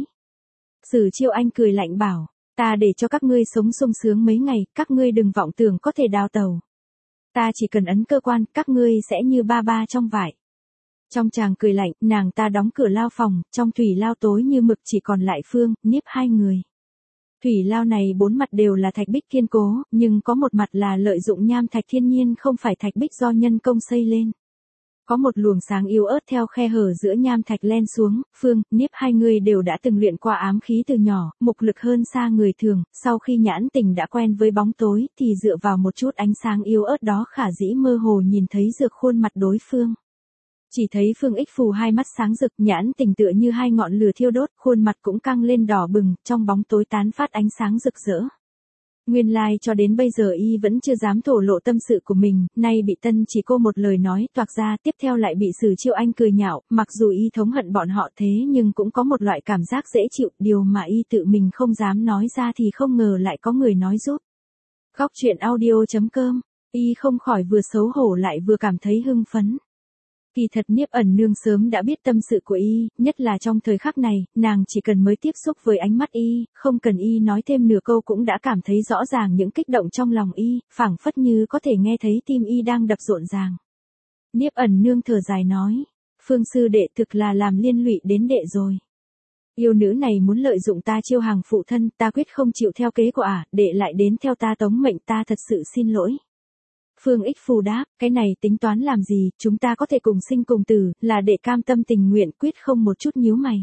Sử Chiêu Anh cười lạnh bảo, ta để cho các ngươi sống sung sướng mấy ngày, các ngươi đừng vọng tưởng có thể đào tàu. Ta chỉ cần ấn cơ quan, các ngươi sẽ như ba ba trong vải. Trong chàng cười lạnh, nàng ta đóng cửa lao phòng, trong thủy lao tối như mực chỉ còn lại Phương, Niếp hai người. Thủy lao này 4 mặt đều là thạch bích kiên cố, nhưng có một mặt là lợi dụng nham thạch thiên nhiên, không phải thạch bích do nhân công xây lên. Có một luồng sáng yếu ớt theo khe hở giữa nham thạch len xuống, Phương, Niếp hai người đều đã từng luyện qua ám khí từ nhỏ, mục lực hơn xa người thường, sau khi nhãn tình đã quen với bóng tối, thì dựa vào một chút ánh sáng yếu ớt đó khả dĩ mơ hồ nhìn thấy được khuôn mặt đối phương. Chỉ thấy Phương Ích Phù hai mắt sáng rực, nhãn tình tựa như hai ngọn lửa thiêu đốt, khuôn mặt cũng căng lên đỏ bừng, trong bóng tối tán phát ánh sáng rực rỡ. Nguyên lai cho đến bây giờ y vẫn chưa dám thổ lộ tâm sự của mình, nay bị Tân chỉ cô một lời nói toạc ra, tiếp theo lại bị Sử Chiêu Anh cười nhạo, mặc dù y thống hận bọn họ thế nhưng cũng có một loại cảm giác dễ chịu, điều mà y tự mình không dám nói ra thì không ngờ lại có người nói giúp. Góc truyện audio.com, y không khỏi vừa xấu hổ lại vừa cảm thấy hưng phấn. Kỳ thật Niếp Ẩn Nương sớm đã biết tâm sự của y, nhất là trong thời khắc này, nàng chỉ cần mới tiếp xúc với ánh mắt y, không cần y nói thêm nửa câu cũng đã cảm thấy rõ ràng những kích động trong lòng y, phảng phất như có thể nghe thấy tim y đang đập rộn ràng. Niếp Ẩn Nương thở dài nói, Phương sư đệ thực là làm liên lụy đến đệ rồi. Yêu nữ này muốn lợi dụng ta chiêu hàng phụ thân, ta quyết không chịu theo kế của ả, đệ lại đến theo ta tống mệnh, ta thật sự xin lỗi. Phương Ích Phù đáp, cái này tính toán làm gì, chúng ta có thể cùng sinh cùng tử, là đệ cam tâm tình nguyện, quyết không một chút nhíu mày.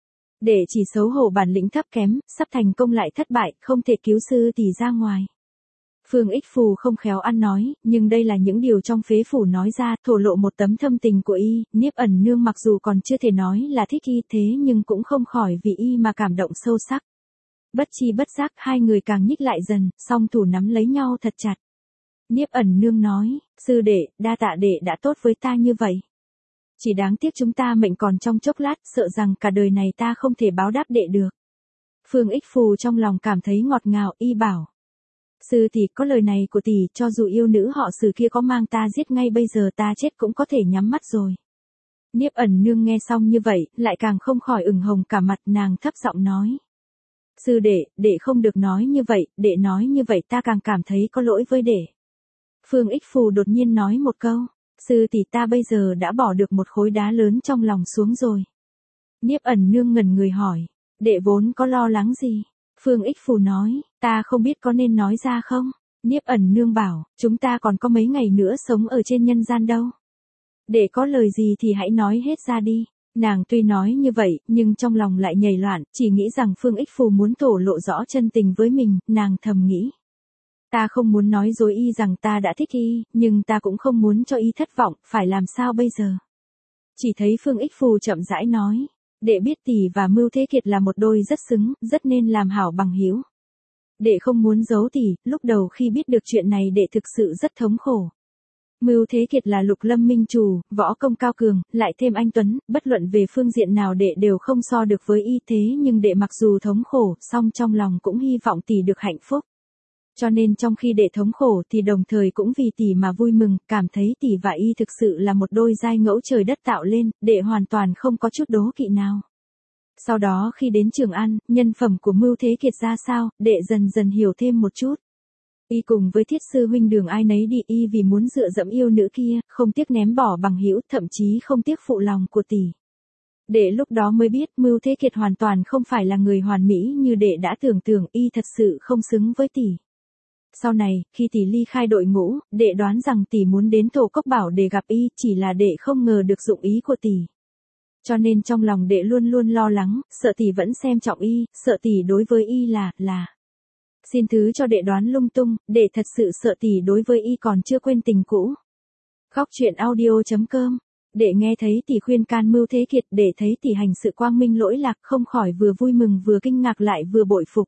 Đệ chỉ xấu hổ bản lĩnh thấp kém, sắp thành công lại thất bại, không thể cứu sư tỷ ra ngoài. Phương Ích Phù không khéo ăn nói, nhưng đây là những điều trong phế phủ nói ra, thổ lộ một tấm thâm tình của y, Niếp Ẩn Nương mặc dù còn chưa thể nói là thích y thế nhưng cũng không khỏi vì y mà cảm động sâu sắc. Bất chi bất giác hai người càng nhích lại dần, song thủ nắm lấy nhau thật chặt. Niếp Ẩn Nương nói, sư đệ, đa tạ đệ đã tốt với ta như vậy. Chỉ đáng tiếc chúng ta mệnh còn trong chốc lát, sợ rằng cả đời này ta không thể báo đáp đệ được. Phương Ích Phù trong lòng cảm thấy ngọt ngào, y bảo. Sư tỷ có lời này của tỷ, cho dù yêu nữ họ Sử kia có mang ta giết ngay bây giờ ta chết cũng có thể nhắm mắt rồi. Niếp Ẩn Nương nghe xong như vậy, lại càng không khỏi ửng hồng cả mặt, nàng thấp giọng nói. Sư đệ không được nói như vậy, đệ nói như vậy ta càng cảm thấy có lỗi với đệ. Phương Ích Phù đột nhiên nói một câu, sư tỷ ta bây giờ đã bỏ được một khối đá lớn trong lòng xuống rồi. Niếp Ẩn Nương ngẩn người hỏi, đệ vốn có lo lắng gì? Phương Ích Phù nói, ta không biết có nên nói ra không? Niếp Ẩn Nương bảo, chúng ta còn có mấy ngày nữa sống ở trên nhân gian đâu. Đệ có lời gì thì hãy nói hết ra đi. Nàng tuy nói như vậy, nhưng trong lòng lại nhảy loạn, chỉ nghĩ rằng Phương Ích Phù muốn thổ lộ rõ chân tình với mình, nàng thầm nghĩ. Ta không muốn nói dối y rằng ta đã thích y, nhưng ta cũng không muốn cho y thất vọng, phải làm sao bây giờ? Chỉ thấy Phương Ích Phù chậm rãi nói, đệ biết tỷ và Mưu Thế Kiệt là một đôi rất xứng, rất nên làm hảo bằng hữu. Đệ không muốn giấu tỷ, lúc đầu khi biết được chuyện này đệ thực sự rất thống khổ. Mưu Thế Kiệt là Lục Lâm minh chủ, võ công cao cường, lại thêm anh tuấn, bất luận về phương diện nào đệ đều không so được với y thế nhưng đệ mặc dù thống khổ, song trong lòng cũng hy vọng tỷ được hạnh phúc. Cho nên trong khi đệ thống khổ thì đồng thời cũng vì tỷ mà vui mừng, cảm thấy tỷ và y thực sự là một đôi giai ngẫu trời đất tạo lên, đệ hoàn toàn không có chút đố kỵ nào. Sau đó khi đến Trường An, nhân phẩm của Mưu Thế Kiệt ra sao, đệ dần dần hiểu thêm một chút. Y cùng với Thiết sư huynh đường ai nấy đi, y vì muốn dựa dẫm yêu nữ kia, không tiếc ném bỏ bằng hữu, thậm chí không tiếc phụ lòng của tỷ. Đệ lúc đó mới biết Mưu Thế Kiệt hoàn toàn không phải là người hoàn mỹ như đệ đã tưởng tượng, y thật sự không xứng với tỷ. Sau này, khi tỷ ly khai đội ngũ, đệ đoán rằng tỷ muốn đến Thổ Cốc Bảo để gặp y, chỉ là đệ không ngờ được dụng ý của tỷ. Cho nên trong lòng đệ luôn luôn lo lắng, sợ tỷ vẫn xem trọng y, sợ tỷ đối với y là. Xin thứ cho đệ đoán lung tung, đệ thật sự sợ tỷ đối với y còn chưa quên tình cũ. Góc truyện audio.com, đệ nghe thấy tỷ khuyên can Mưu Thế Kiệt, đệ thấy tỷ hành sự quang minh lỗi lạc, không khỏi vừa vui mừng vừa kinh ngạc lại vừa bội phục.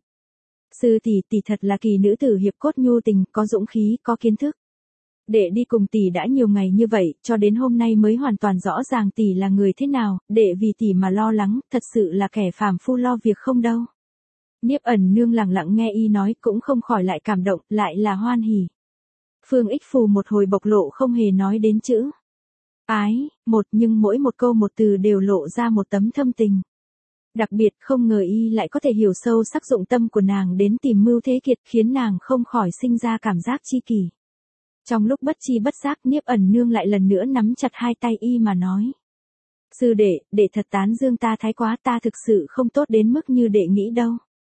Sư tỷ thật là kỳ nữ tử hiệp cốt nhu tình, có dũng khí, có kiến thức. Đệ đi cùng tỷ đã nhiều ngày như vậy, cho đến hôm nay mới hoàn toàn rõ ràng tỷ là người thế nào, đệ vì tỷ mà lo lắng, thật sự là kẻ phàm phu lo việc không đâu. Niếp Ẩn Nương lặng lặng nghe y nói cũng không khỏi lại cảm động, lại là hoan hỉ. Phương Ích Phù một hồi bộc lộ không hề nói đến chữ ái, nhưng mỗi một câu một từ đều lộ ra một tấm thâm tình. Đặc biệt không ngờ y lại có thể hiểu sâu sắc dụng tâm của nàng đến tìm Mưu Thế Kiệt, khiến nàng không khỏi sinh ra cảm giác chi kỷ. Trong lúc bất chi bất giác, Niếp Ẩn Nương lại lần nữa nắm chặt hai tay y mà nói. Sư đệ thật tán dương ta thái quá, ta thực sự không tốt đến mức như đệ nghĩ đâu.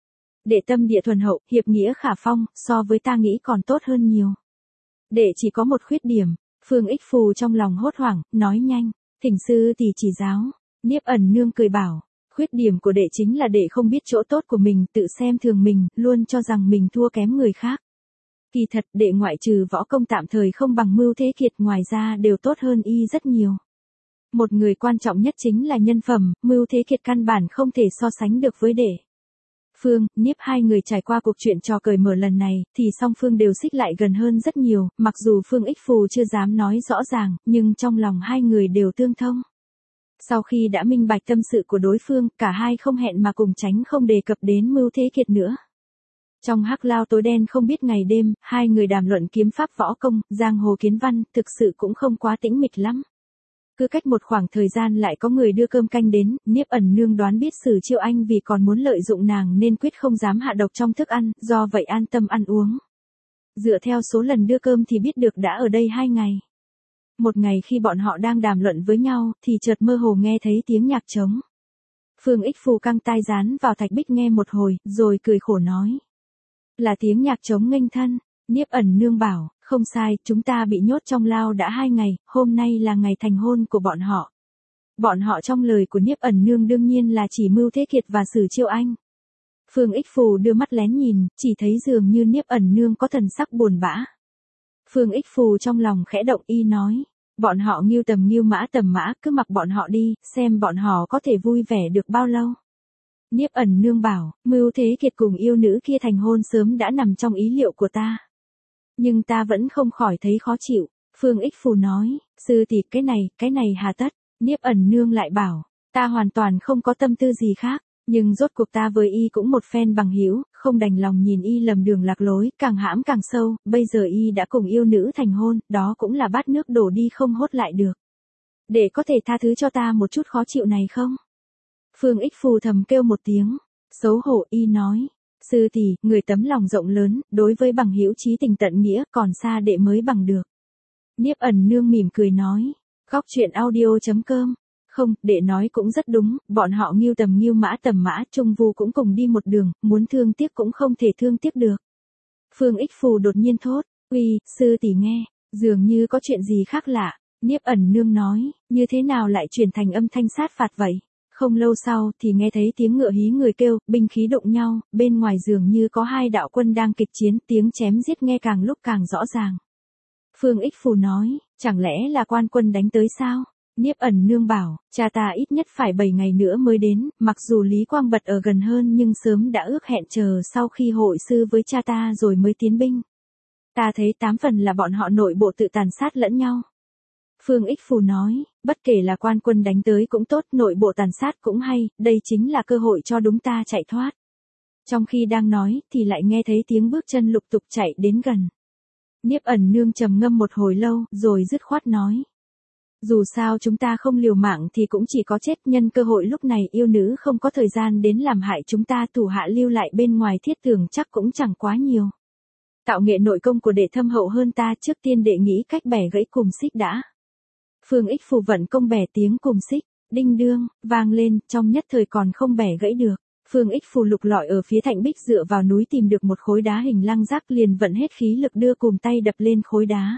Đệ tâm địa thuần hậu, hiệp nghĩa khả phong, so với ta nghĩ còn tốt hơn nhiều. Đệ chỉ có một khuyết điểm. Phương Ích Phù trong lòng hốt hoảng, nói nhanh, thỉnh sư tỷ chỉ giáo. Niếp Ẩn Nương cười bảo, khuyết điểm của đệ chính là đệ không biết chỗ tốt của mình, tự xem thường mình, luôn cho rằng mình thua kém người khác. Kỳ thật đệ ngoại trừ võ công tạm thời không bằng Mưu Thế Kiệt, ngoài ra đều tốt hơn y rất nhiều. Một người quan trọng nhất chính là nhân phẩm, Mưu Thế Kiệt căn bản không thể so sánh được với đệ. Phương, Niếp hai người trải qua cuộc chuyện trò cởi mở lần này, thì song phương đều xích lại gần hơn rất nhiều, mặc dù Phương Ích Phù chưa dám nói rõ ràng, nhưng trong lòng hai người đều tương thông. Sau khi đã minh bạch tâm sự của đối phương, cả hai không hẹn mà cùng tránh không đề cập đến Mưu Thế Kiệt nữa. Trong hắc lao tối đen không biết ngày đêm, hai người đàm luận kiếm pháp võ công, giang hồ kiến văn, thực sự cũng không quá tĩnh mịch lắm. Cứ cách một khoảng thời gian lại có người đưa cơm canh đến, Niếp Ẩn Nương đoán biết Sử Chiêu Anh vì còn muốn lợi dụng nàng nên quyết không dám hạ độc trong thức ăn, do vậy an tâm ăn uống. Dựa theo số lần đưa cơm thì biết được đã ở đây 2 ngày. Một ngày khi bọn họ đang đàm luận với nhau, thì chợt mơ hồ nghe thấy tiếng nhạc trống. Phương Ích Phù căng tai dán vào thạch bích nghe một hồi, rồi cười khổ nói. Là tiếng nhạc trống nghênh thân. Niếp Ẩn Nương bảo, không sai, chúng ta bị nhốt trong lao đã 2 ngày, hôm nay là ngày thành hôn của bọn họ. Bọn họ trong lời của Niếp Ẩn Nương đương nhiên là chỉ Mưu Thế Kiệt và Sử Chiêu Anh. Phương Ích Phù đưa mắt lén nhìn, chỉ thấy dường như Niếp Ẩn Nương có thần sắc buồn bã. Phương Ích Phù trong lòng khẽ động, y nói, bọn họ nghiêu tầm nghiêu mã tầm mã, cứ mặc bọn họ đi, xem bọn họ có thể vui vẻ được bao lâu. Niếp Ẩn Nương bảo, Mưu Thế Kiệt cùng yêu nữ kia thành hôn sớm đã nằm trong ý liệu của ta. Nhưng ta vẫn không khỏi thấy khó chịu. Phương Ích Phù nói, sư tỷ cái này hà tất. Niếp Ẩn Nương lại bảo, ta hoàn toàn không có tâm tư gì khác, nhưng rốt cuộc ta với y cũng một phen bằng hữu, không đành lòng nhìn y lầm đường lạc lối, càng hãm càng sâu, bây giờ y đã cùng yêu nữ thành hôn, đó cũng là bát nước đổ đi không hốt lại được. Để có thể tha thứ cho ta một chút khó chịu này không? Phương Ích Phù thầm kêu một tiếng, xấu hổ, y nói, sư tỷ, người tấm lòng rộng lớn, đối với bằng hữu chí tình tận nghĩa, còn xa đệ mới bằng được. Niếp Ẩn Nương mỉm cười nói, góc truyện audio.com. Không, đệ nói cũng rất đúng, bọn họ nghiêu tầm nghiêu mã tầm mã, trung vu cũng cùng đi một đường, muốn thương tiếc cũng không thể thương tiếc được. Phương Ích Phù đột nhiên thốt, uy, sư tỷ nghe, dường như có chuyện gì khác lạ. Niếp Ẩn Nương nói, như thế nào lại chuyển thành âm thanh sát phạt vậy? Không lâu sau thì nghe thấy tiếng ngựa hí người kêu, binh khí đụng nhau, bên ngoài dường như có 2 đạo quân đang kịch chiến, tiếng chém giết nghe càng lúc càng rõ ràng. Phương Ích Phù nói, chẳng lẽ là quan quân đánh tới sao? Niếp Ẩn Nương bảo, cha ta ít nhất phải 7 ngày nữa mới đến, mặc dù Lý Quang Bật ở gần hơn nhưng sớm đã ước hẹn chờ sau khi hội sư với cha ta rồi mới tiến binh. Ta thấy 8 phần là bọn họ nội bộ tự tàn sát lẫn nhau. Phương Ích Phù nói, bất kể là quan quân đánh tới cũng tốt, nội bộ tàn sát cũng hay, đây chính là cơ hội cho đúng ta chạy thoát. Trong khi đang nói, thì lại nghe thấy tiếng bước chân lục tục chạy đến gần. Niếp Ẩn Nương trầm ngâm một hồi lâu, rồi dứt khoát nói. Dù sao chúng ta không liều mạng thì cũng chỉ có chết, nhân cơ hội lúc này yêu nữ không có thời gian đến làm hại chúng ta, thủ hạ lưu lại bên ngoài thiết tưởng chắc cũng chẳng quá nhiều. Tạo nghệ nội công của đệ thâm hậu hơn ta, trước tiên đệ nghĩ cách bẻ gãy cùm xích đã. Phương Ích Phù vận công bẻ tiếng cùm xích, đinh đương, vang lên, trong nhất thời còn không bẻ gãy được. Phương Ích Phù lục lọi ở phía Thạnh Bích dựa vào núi tìm được một khối đá hình lăng giác, liền vận hết khí lực đưa cùm tay đập lên khối đá.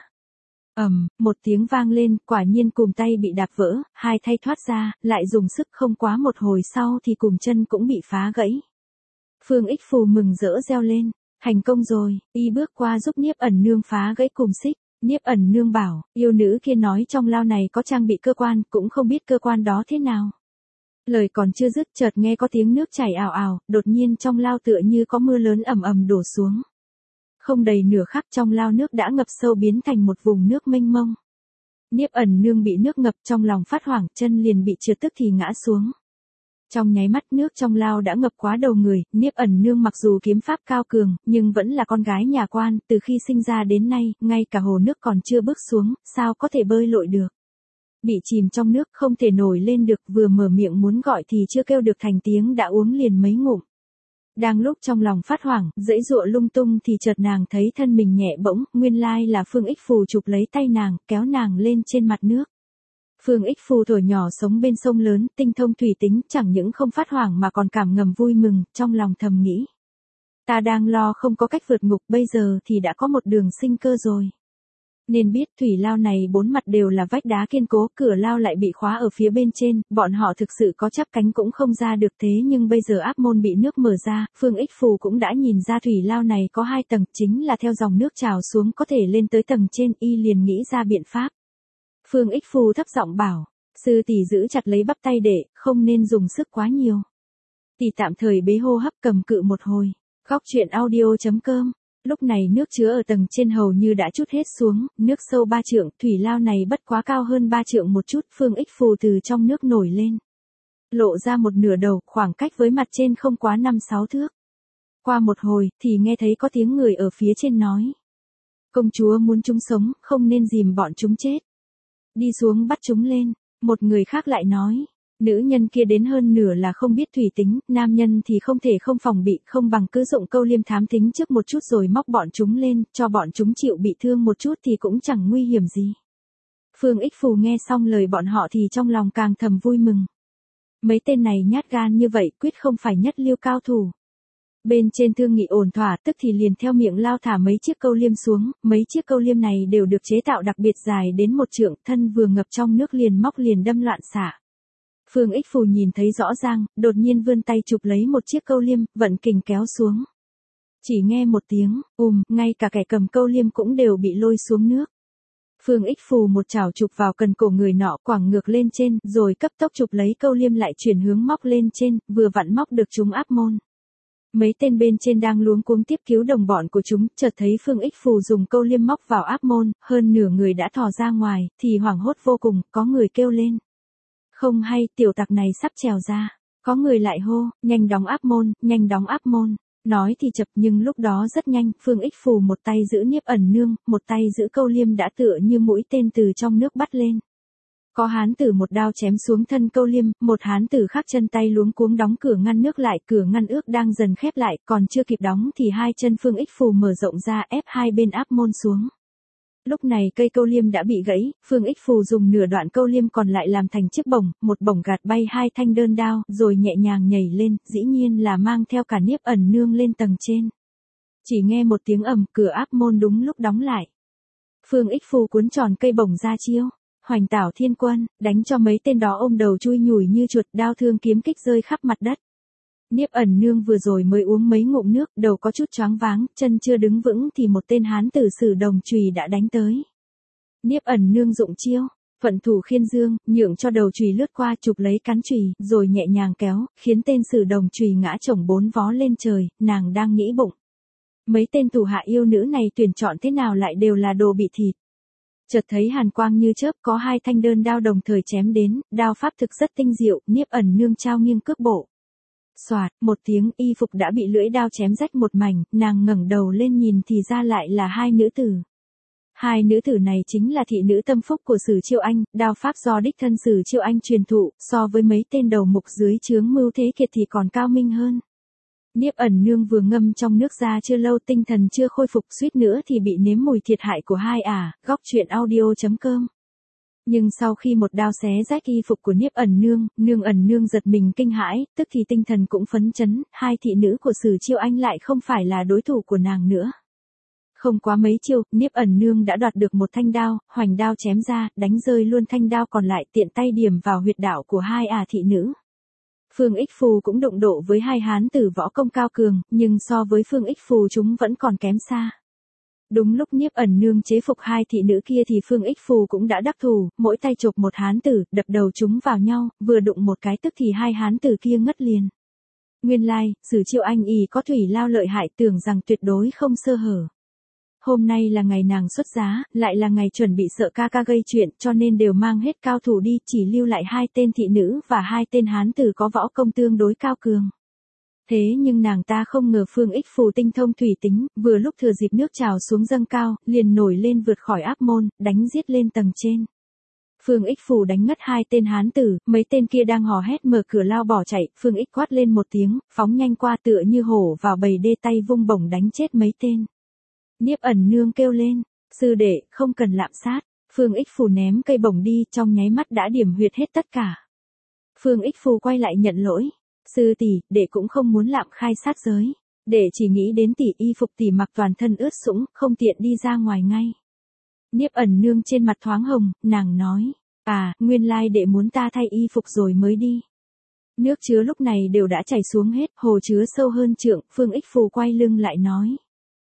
Một tiếng vang lên, quả nhiên cùm tay bị đạp vỡ, 2 thay thoát ra, lại dùng sức, không quá một hồi sau thì cùm chân cũng bị phá gãy. Phương Ích Phù mừng rỡ reo lên, thành công rồi, y bước qua giúp Niếp Ẩn Nương phá gãy cùm xích. Niếp Ẩn Nương bảo, yêu nữ kia nói trong lao này có trang bị cơ quan, cũng không biết cơ quan đó thế nào. Lời còn chưa dứt chợt nghe có tiếng nước chảy ào ào, đột nhiên trong lao tựa như có mưa lớn ầm ầm đổ xuống. Không đầy nửa khắc trong lao nước đã ngập sâu biến thành một vùng nước mênh mông. Niếp Ẩn Nương bị nước ngập, trong lòng phát hoảng, chân liền bị trượt tức thì ngã xuống. Trong nháy mắt nước trong lao đã ngập quá đầu người, Niếp Ẩn Nương mặc dù kiếm pháp cao cường, nhưng vẫn là con gái nhà quan, từ khi sinh ra đến nay, ngay cả hồ nước còn chưa bước xuống, sao có thể bơi lội được. Bị chìm trong nước không thể nổi lên được, vừa mở miệng muốn gọi thì chưa kêu được thành tiếng đã uống liền mấy ngụm. Đang lúc trong lòng phát hoảng, giãy giụa lung tung thì chợt nàng thấy thân mình nhẹ bỗng, nguyên lai là Phương Ích Phù chụp lấy tay nàng, kéo nàng lên trên mặt nước. Phương Ích Phù thổi nhỏ sống bên sông lớn, tinh thông thủy tính, chẳng những không phát hoảng mà còn cảm ngầm vui mừng, trong lòng thầm nghĩ. Ta đang lo không có cách vượt ngục, bây giờ thì đã có một đường sinh cơ rồi. Nên biết thủy lao này bốn mặt đều là vách đá kiên cố, cửa lao lại bị khóa ở phía bên trên, bọn họ thực sự có chắp cánh cũng không ra được, thế nhưng bây giờ áp môn bị nước mở ra, Phương Ích Phù cũng đã nhìn ra thủy lao này có 2 tầng, chính là theo dòng nước trào xuống có thể lên tới tầng trên, y liền nghĩ ra biện pháp. Phương Ích Phù thấp giọng bảo, sư tỷ giữ chặt lấy bắp tay đệ, không nên dùng sức quá nhiều. Tỷ tạm thời bế hô hấp cầm cự một hồi. Góc truyện audio.com. Lúc này nước chứa ở tầng trên hầu như đã trút hết xuống, nước sâu 3 trượng, thủy lao này bất quá cao hơn 3 trượng một chút, Phương Ích Phù từ trong nước nổi lên. Lộ ra một nửa đầu, khoảng cách với mặt trên không quá 5-6 thước. Qua một hồi, thì nghe thấy có tiếng người ở phía trên nói. Công chúa muốn chúng sống, không nên dìm bọn chúng chết. Đi xuống bắt chúng lên. Một người khác lại nói. Nữ nhân kia đến hơn nửa là không biết thủy tính, nam nhân thì không thể không phòng bị, không bằng cứ dụng câu liêm thám tính trước một chút rồi móc bọn chúng lên, cho bọn chúng chịu bị thương một chút thì cũng chẳng nguy hiểm gì. Phương Ích Phù nghe xong lời bọn họ thì trong lòng càng thầm vui mừng. Mấy tên này nhát gan như vậy quyết không phải nhất lưu cao thủ. Bên trên thương nghị ổn thỏa tức thì liền theo miệng lao thả mấy chiếc câu liêm xuống, mấy chiếc câu liêm này đều được chế tạo đặc biệt dài đến 1 trượng, thân vừa ngập trong nước liền móc liền đâm loạn xạ. Phương Ích Phù nhìn thấy rõ ràng, đột nhiên vươn tay chụp lấy một chiếc câu liêm, vận kình kéo xuống. Chỉ nghe một tiếng, ngay cả kẻ cầm câu liêm cũng đều bị lôi xuống nước. Phương Ích Phù một chảo chụp vào cần cổ người nọ, quẳng ngược lên trên, rồi cấp tốc chụp lấy câu liêm lại chuyển hướng móc lên trên, vừa vặn móc được chúng áp môn. Mấy tên bên trên đang luống cuống tiếp cứu đồng bọn của chúng, chợt thấy Phương Ích Phù dùng câu liêm móc vào áp môn, hơn nửa người đã thò ra ngoài, thì hoảng hốt vô cùng, có người kêu lên. Không hay, tiểu tặc này sắp trèo ra. Có người lại hô, nhanh đóng áp môn, nhanh đóng áp môn. Nói thì chập nhưng lúc đó rất nhanh, Phương Ích Phù một tay giữ Niếp Ẩn Nương, một tay giữ câu liêm đã tựa như mũi tên từ trong nước bắt lên. Có hán tử một đao chém xuống thân câu liêm, một hán tử khác chân tay luống cuống đóng cửa ngăn nước lại, cửa ngăn ước đang dần khép lại, còn chưa kịp đóng thì hai chân Phương Ích Phù mở rộng ra ép hai bên áp môn xuống. Lúc này cây câu liêm đã bị gãy, Phương Ích Phù dùng nửa đoạn câu liêm còn lại làm thành chiếc bổng, một bổng gạt bay hai thanh đơn đao, rồi nhẹ nhàng nhảy lên, dĩ nhiên là mang theo cả Niếp Ẩn Nương lên tầng trên. Chỉ nghe một tiếng ầm, cửa áp môn đúng lúc đóng lại. Phương Ích Phù cuốn tròn cây bổng ra chiêu, hoành tảo thiên quân, đánh cho mấy tên đó ôm đầu chui nhủi như chuột, đao thương kiếm kích rơi khắp mặt đất. Niếp Ẩn Nương vừa rồi mới uống mấy ngụm nước, đầu có chút choáng váng, chân chưa đứng vững thì một tên hán tử sử đồng chùy đã đánh tới. Niếp Ẩn Nương dụng chiêu, vận thủ khiên dương, nhượng cho đầu chùy lướt qua chụp lấy cán chùy, rồi nhẹ nhàng kéo, khiến tên sử đồng chùy ngã chồng bốn vó lên trời, nàng đang nghĩ bụng. Mấy tên thủ hạ yêu nữ này tuyển chọn thế nào lại đều là đồ bị thịt. Chợt thấy hàn quang như chớp, có hai thanh đơn đao đồng thời chém đến, đao pháp thực rất tinh diệu, Niếp Ẩn Nương trao nghiêng cước bộ. Xoạt, một tiếng, y phục đã bị lưỡi đao chém rách một mảnh, nàng ngẩng đầu lên nhìn thì ra lại là hai nữ tử. Hai nữ tử này chính là thị nữ tâm phúc của Sử Chiêu Anh, đao pháp do đích thân Sử Chiêu Anh truyền thụ, so với mấy tên đầu mục dưới trướng Mưu Thế Kiệt thì còn cao minh hơn. Niếp Ẩn Nương vừa ngâm trong nước ra chưa lâu, tinh thần chưa khôi phục, suýt nữa thì bị nếm mùi thiệt hại của hai góc truyện audio.com. Nhưng sau khi một đao xé rách y phục của Niếp Ẩn Nương, Ẩn Nương giật mình kinh hãi, tức thì tinh thần cũng phấn chấn, hai thị nữ của Sử Chiêu Anh lại không phải là đối thủ của nàng nữa. Không quá mấy chiêu, Niếp Ẩn Nương đã đoạt được một thanh đao, hoành đao chém ra, đánh rơi luôn thanh đao còn lại, tiện tay điểm vào huyệt đạo của hai thị nữ. Phương Ích Phù cũng đụng độ với hai hán tử võ công cao cường, nhưng so với Phương Ích Phù chúng vẫn còn kém xa. Đúng lúc Niếp Ẩn Nương chế phục hai thị nữ kia thì Phương Ích Phù cũng đã đắc thủ, mỗi tay chộp một hán tử, đập đầu chúng vào nhau, vừa đụng một cái tức thì hai hán tử kia ngất liền. Nguyên lai, Sử Chiêu Anh ỷ có thủy lao lợi hại, tưởng rằng tuyệt đối không sơ hở. Hôm nay là ngày nàng xuất giá, lại là ngày chuẩn bị sợ ca ca gây chuyện, cho nên đều mang hết cao thủ đi, chỉ lưu lại hai tên thị nữ và hai tên hán tử có võ công tương đối cao cường. Thế nhưng nàng ta không ngờ Phương Ích Phù tinh thông thủy tính, vừa lúc thừa dịp nước trào xuống dâng cao, liền nổi lên vượt khỏi áp môn, đánh giết lên tầng trên. Phương Ích Phù đánh ngất hai tên hán tử, mấy tên kia đang hò hét mở cửa lao bỏ chạy, Phương Ích quát lên một tiếng, phóng nhanh qua tựa như hổ vào bầy đê, tay vung bổng đánh chết mấy tên. Niếp Ẩn Nương kêu lên, sư đệ, không cần lạm sát. Phương Ích Phù ném cây bổng đi, trong nháy mắt đã điểm huyệt hết tất cả. Phương Ích Phù quay lại nhận lỗi. Sư tỷ, đệ cũng không muốn lạm khai sát giới. Đệ chỉ nghĩ đến tỷ, y phục tỷ mặc toàn thân ướt sũng, không tiện đi ra ngoài ngay. Niếp Ẩn Nương trên mặt thoáng hồng, nàng nói, nguyên lai đệ muốn ta thay y phục rồi mới đi. Nước chứa lúc này đều đã chảy xuống hết, hồ chứa sâu hơn trượng, Phương Ích Phù quay lưng lại nói.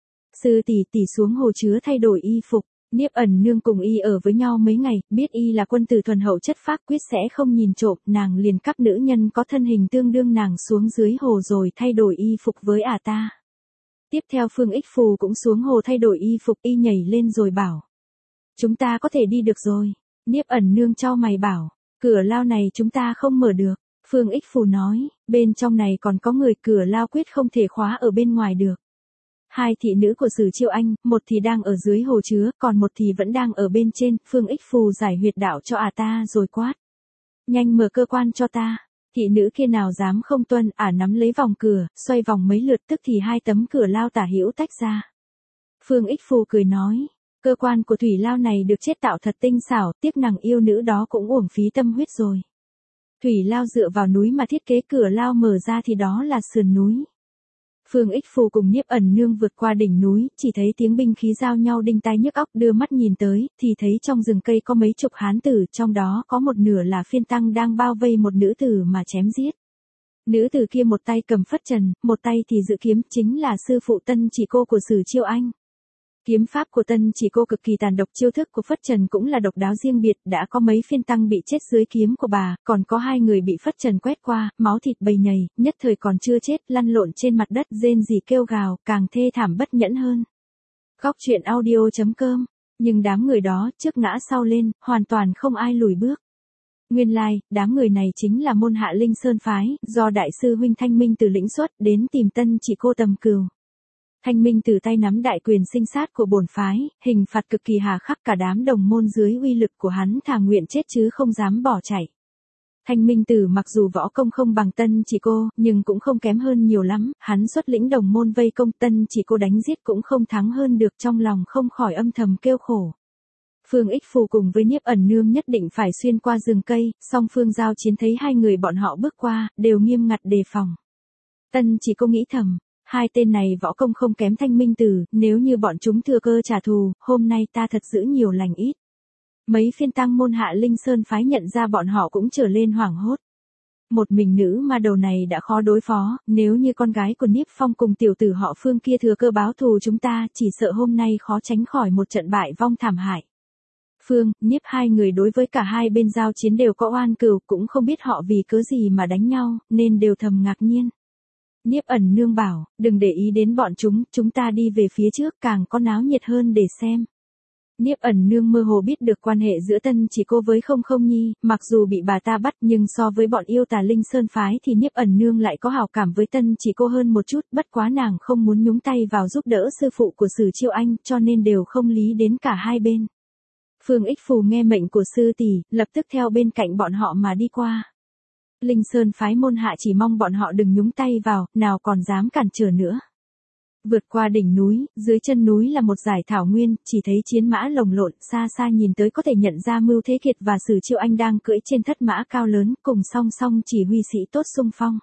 Sư tỷ tỷ xuống hồ chứa thay đổi y phục. Niếp Ẩn Nương cùng y ở với nhau mấy ngày, biết y là quân tử thuần hậu chất phác quyết sẽ không nhìn trộm, nàng liền cắp nữ nhân có thân hình tương đương nàng xuống dưới hồ rồi thay đổi y phục với ta. Tiếp theo Phương Ích Phù cũng xuống hồ thay đổi y phục, y nhảy lên rồi bảo. Chúng ta có thể đi được rồi. Niếp Ẩn Nương chau mày bảo, cửa lao này chúng ta không mở được. Phương Ích Phù nói, bên trong này còn có người, cửa lao quyết không thể khóa ở bên ngoài được. Hai thị nữ của Sử Chiêu Anh, một thì đang ở dưới hồ chứa, còn một thì vẫn đang ở bên trên, Phương Ích Phù giải huyệt đạo cho ta rồi quát. Nhanh mở cơ quan cho ta. Thị nữ kia nào dám không tuân, nắm lấy vòng cửa, xoay vòng mấy lượt tức thì hai tấm cửa lao tả hữu tách ra. Phương Ích Phù cười nói, cơ quan của thủy lao này được chế tạo thật tinh xảo, tiếc nàng yêu nữ đó cũng uổng phí tâm huyết rồi. Thủy lao dựa vào núi mà thiết kế, cửa lao mở ra thì đó là sườn núi. Phương Ích Phù cùng Niếp Ẩn Nương vượt qua đỉnh núi, chỉ thấy tiếng binh khí giao nhau đinh tai nhức óc, đưa mắt nhìn tới, thì thấy trong rừng cây có mấy chục hán tử, trong đó có một nửa là phiên tăng đang bao vây một nữ tử mà chém giết. Nữ tử kia một tay cầm phất trần, một tay thì giữ kiếm, chính là sư phụ Tân Chỉ Cô của Sử Chiêu Anh. Kiếm pháp của Tân Chỉ Cô cực kỳ tàn độc, chiêu thức của phất trần cũng là độc đáo riêng biệt, đã có mấy phiên tăng bị chết dưới kiếm của bà, còn có 2 người bị phất trần quét qua, máu thịt bầy nhầy, nhất thời còn chưa chết, lăn lộn trên mặt đất rên rỉ kêu gào, càng thê thảm bất nhẫn hơn. Góc truyện audio.com, nhưng đám người đó, trước ngã sau lên, hoàn toàn không ai lùi bước. Nguyên lai, đám người này chính là môn hạ Linh Sơn phái, do đại sư huynh Thanh Minh Từ lĩnh xuất, đến tìm Tân Chỉ Cô tầm cừu. Thanh Minh Từ tay nắm đại quyền sinh sát của bổn phái, hình phạt cực kỳ hà khắc, cả đám đồng môn dưới uy lực của hắn thà nguyện chết chứ không dám bỏ chạy. Thanh Minh Từ mặc dù võ công không bằng Tân Chỉ Cô, nhưng cũng không kém hơn nhiều lắm, hắn xuất lĩnh đồng môn vây công, Tân Chỉ Cô đánh giết cũng không thắng hơn được, trong lòng không khỏi âm thầm kêu khổ. Phương Ích Phù cùng với Niếp Ẩn Nương nhất định phải xuyên qua rừng cây, song phương giao chiến thấy 2 người bọn họ bước qua, đều nghiêm ngặt đề phòng. Tân Chỉ Cô nghĩ thầm, 2 tên này võ công không kém Thanh Minh Từ, nếu như bọn chúng thừa cơ trả thù, hôm nay ta thật giữ nhiều lành ít. Mấy phiên tăng môn hạ Linh Sơn phái nhận ra bọn họ cũng trở lên hoảng hốt. Một mình nữ ma đầu này đã khó đối phó, nếu như con gái của Niếp Phong cùng tiểu tử họ Phương kia thừa cơ báo thù chúng ta, chỉ sợ hôm nay khó tránh khỏi một trận bại vong thảm hại. Phương, Niếp 2 người đối với cả 2 bên giao chiến đều có oan cừu, cũng không biết họ vì cớ gì mà đánh nhau, nên đều thầm ngạc nhiên. Niếp Ẩn Nương bảo, đừng để ý đến bọn chúng ta đi về phía trước, càng có náo nhiệt hơn để xem. Niếp Ẩn Nương mơ hồ biết được quan hệ giữa Tân Chỉ Cô với Không Không Nhi, mặc dù bị bà ta bắt nhưng so với bọn yêu tà Linh Sơn phái thì Niếp Ẩn Nương lại có hảo cảm với Tân Chỉ Cô hơn một chút, bất quá nàng không muốn nhúng tay vào giúp đỡ sư phụ của Sử Chiêu Anh, cho nên đều không lý đến cả 2 bên. Phương Ích Phù nghe mệnh của sư tỷ, lập tức theo bên cạnh bọn họ mà đi qua. Linh Sơn phái môn hạ chỉ mong bọn họ đừng nhúng tay vào, nào còn dám cản trở nữa. Vượt qua đỉnh núi, dưới chân núi là một dải thảo nguyên, chỉ thấy chiến mã lồng lộn, xa xa nhìn tới có thể nhận ra Mưu Thế Kiệt và Sử Chiêu Anh đang cưỡi trên thất mã cao lớn, cùng song song chỉ huy sĩ tốt xung phong.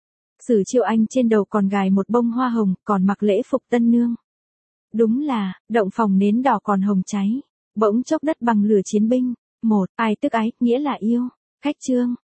Sử Chiêu Anh trên đầu còn gài một bông hoa hồng, còn mặc lễ phục tân nương. Đúng là, động phòng nến đỏ còn hồng cháy. Bỗng chốc đất bằng lửa chiến binh. 1. Ai tức ái, nghĩa là yêu. Khách chương.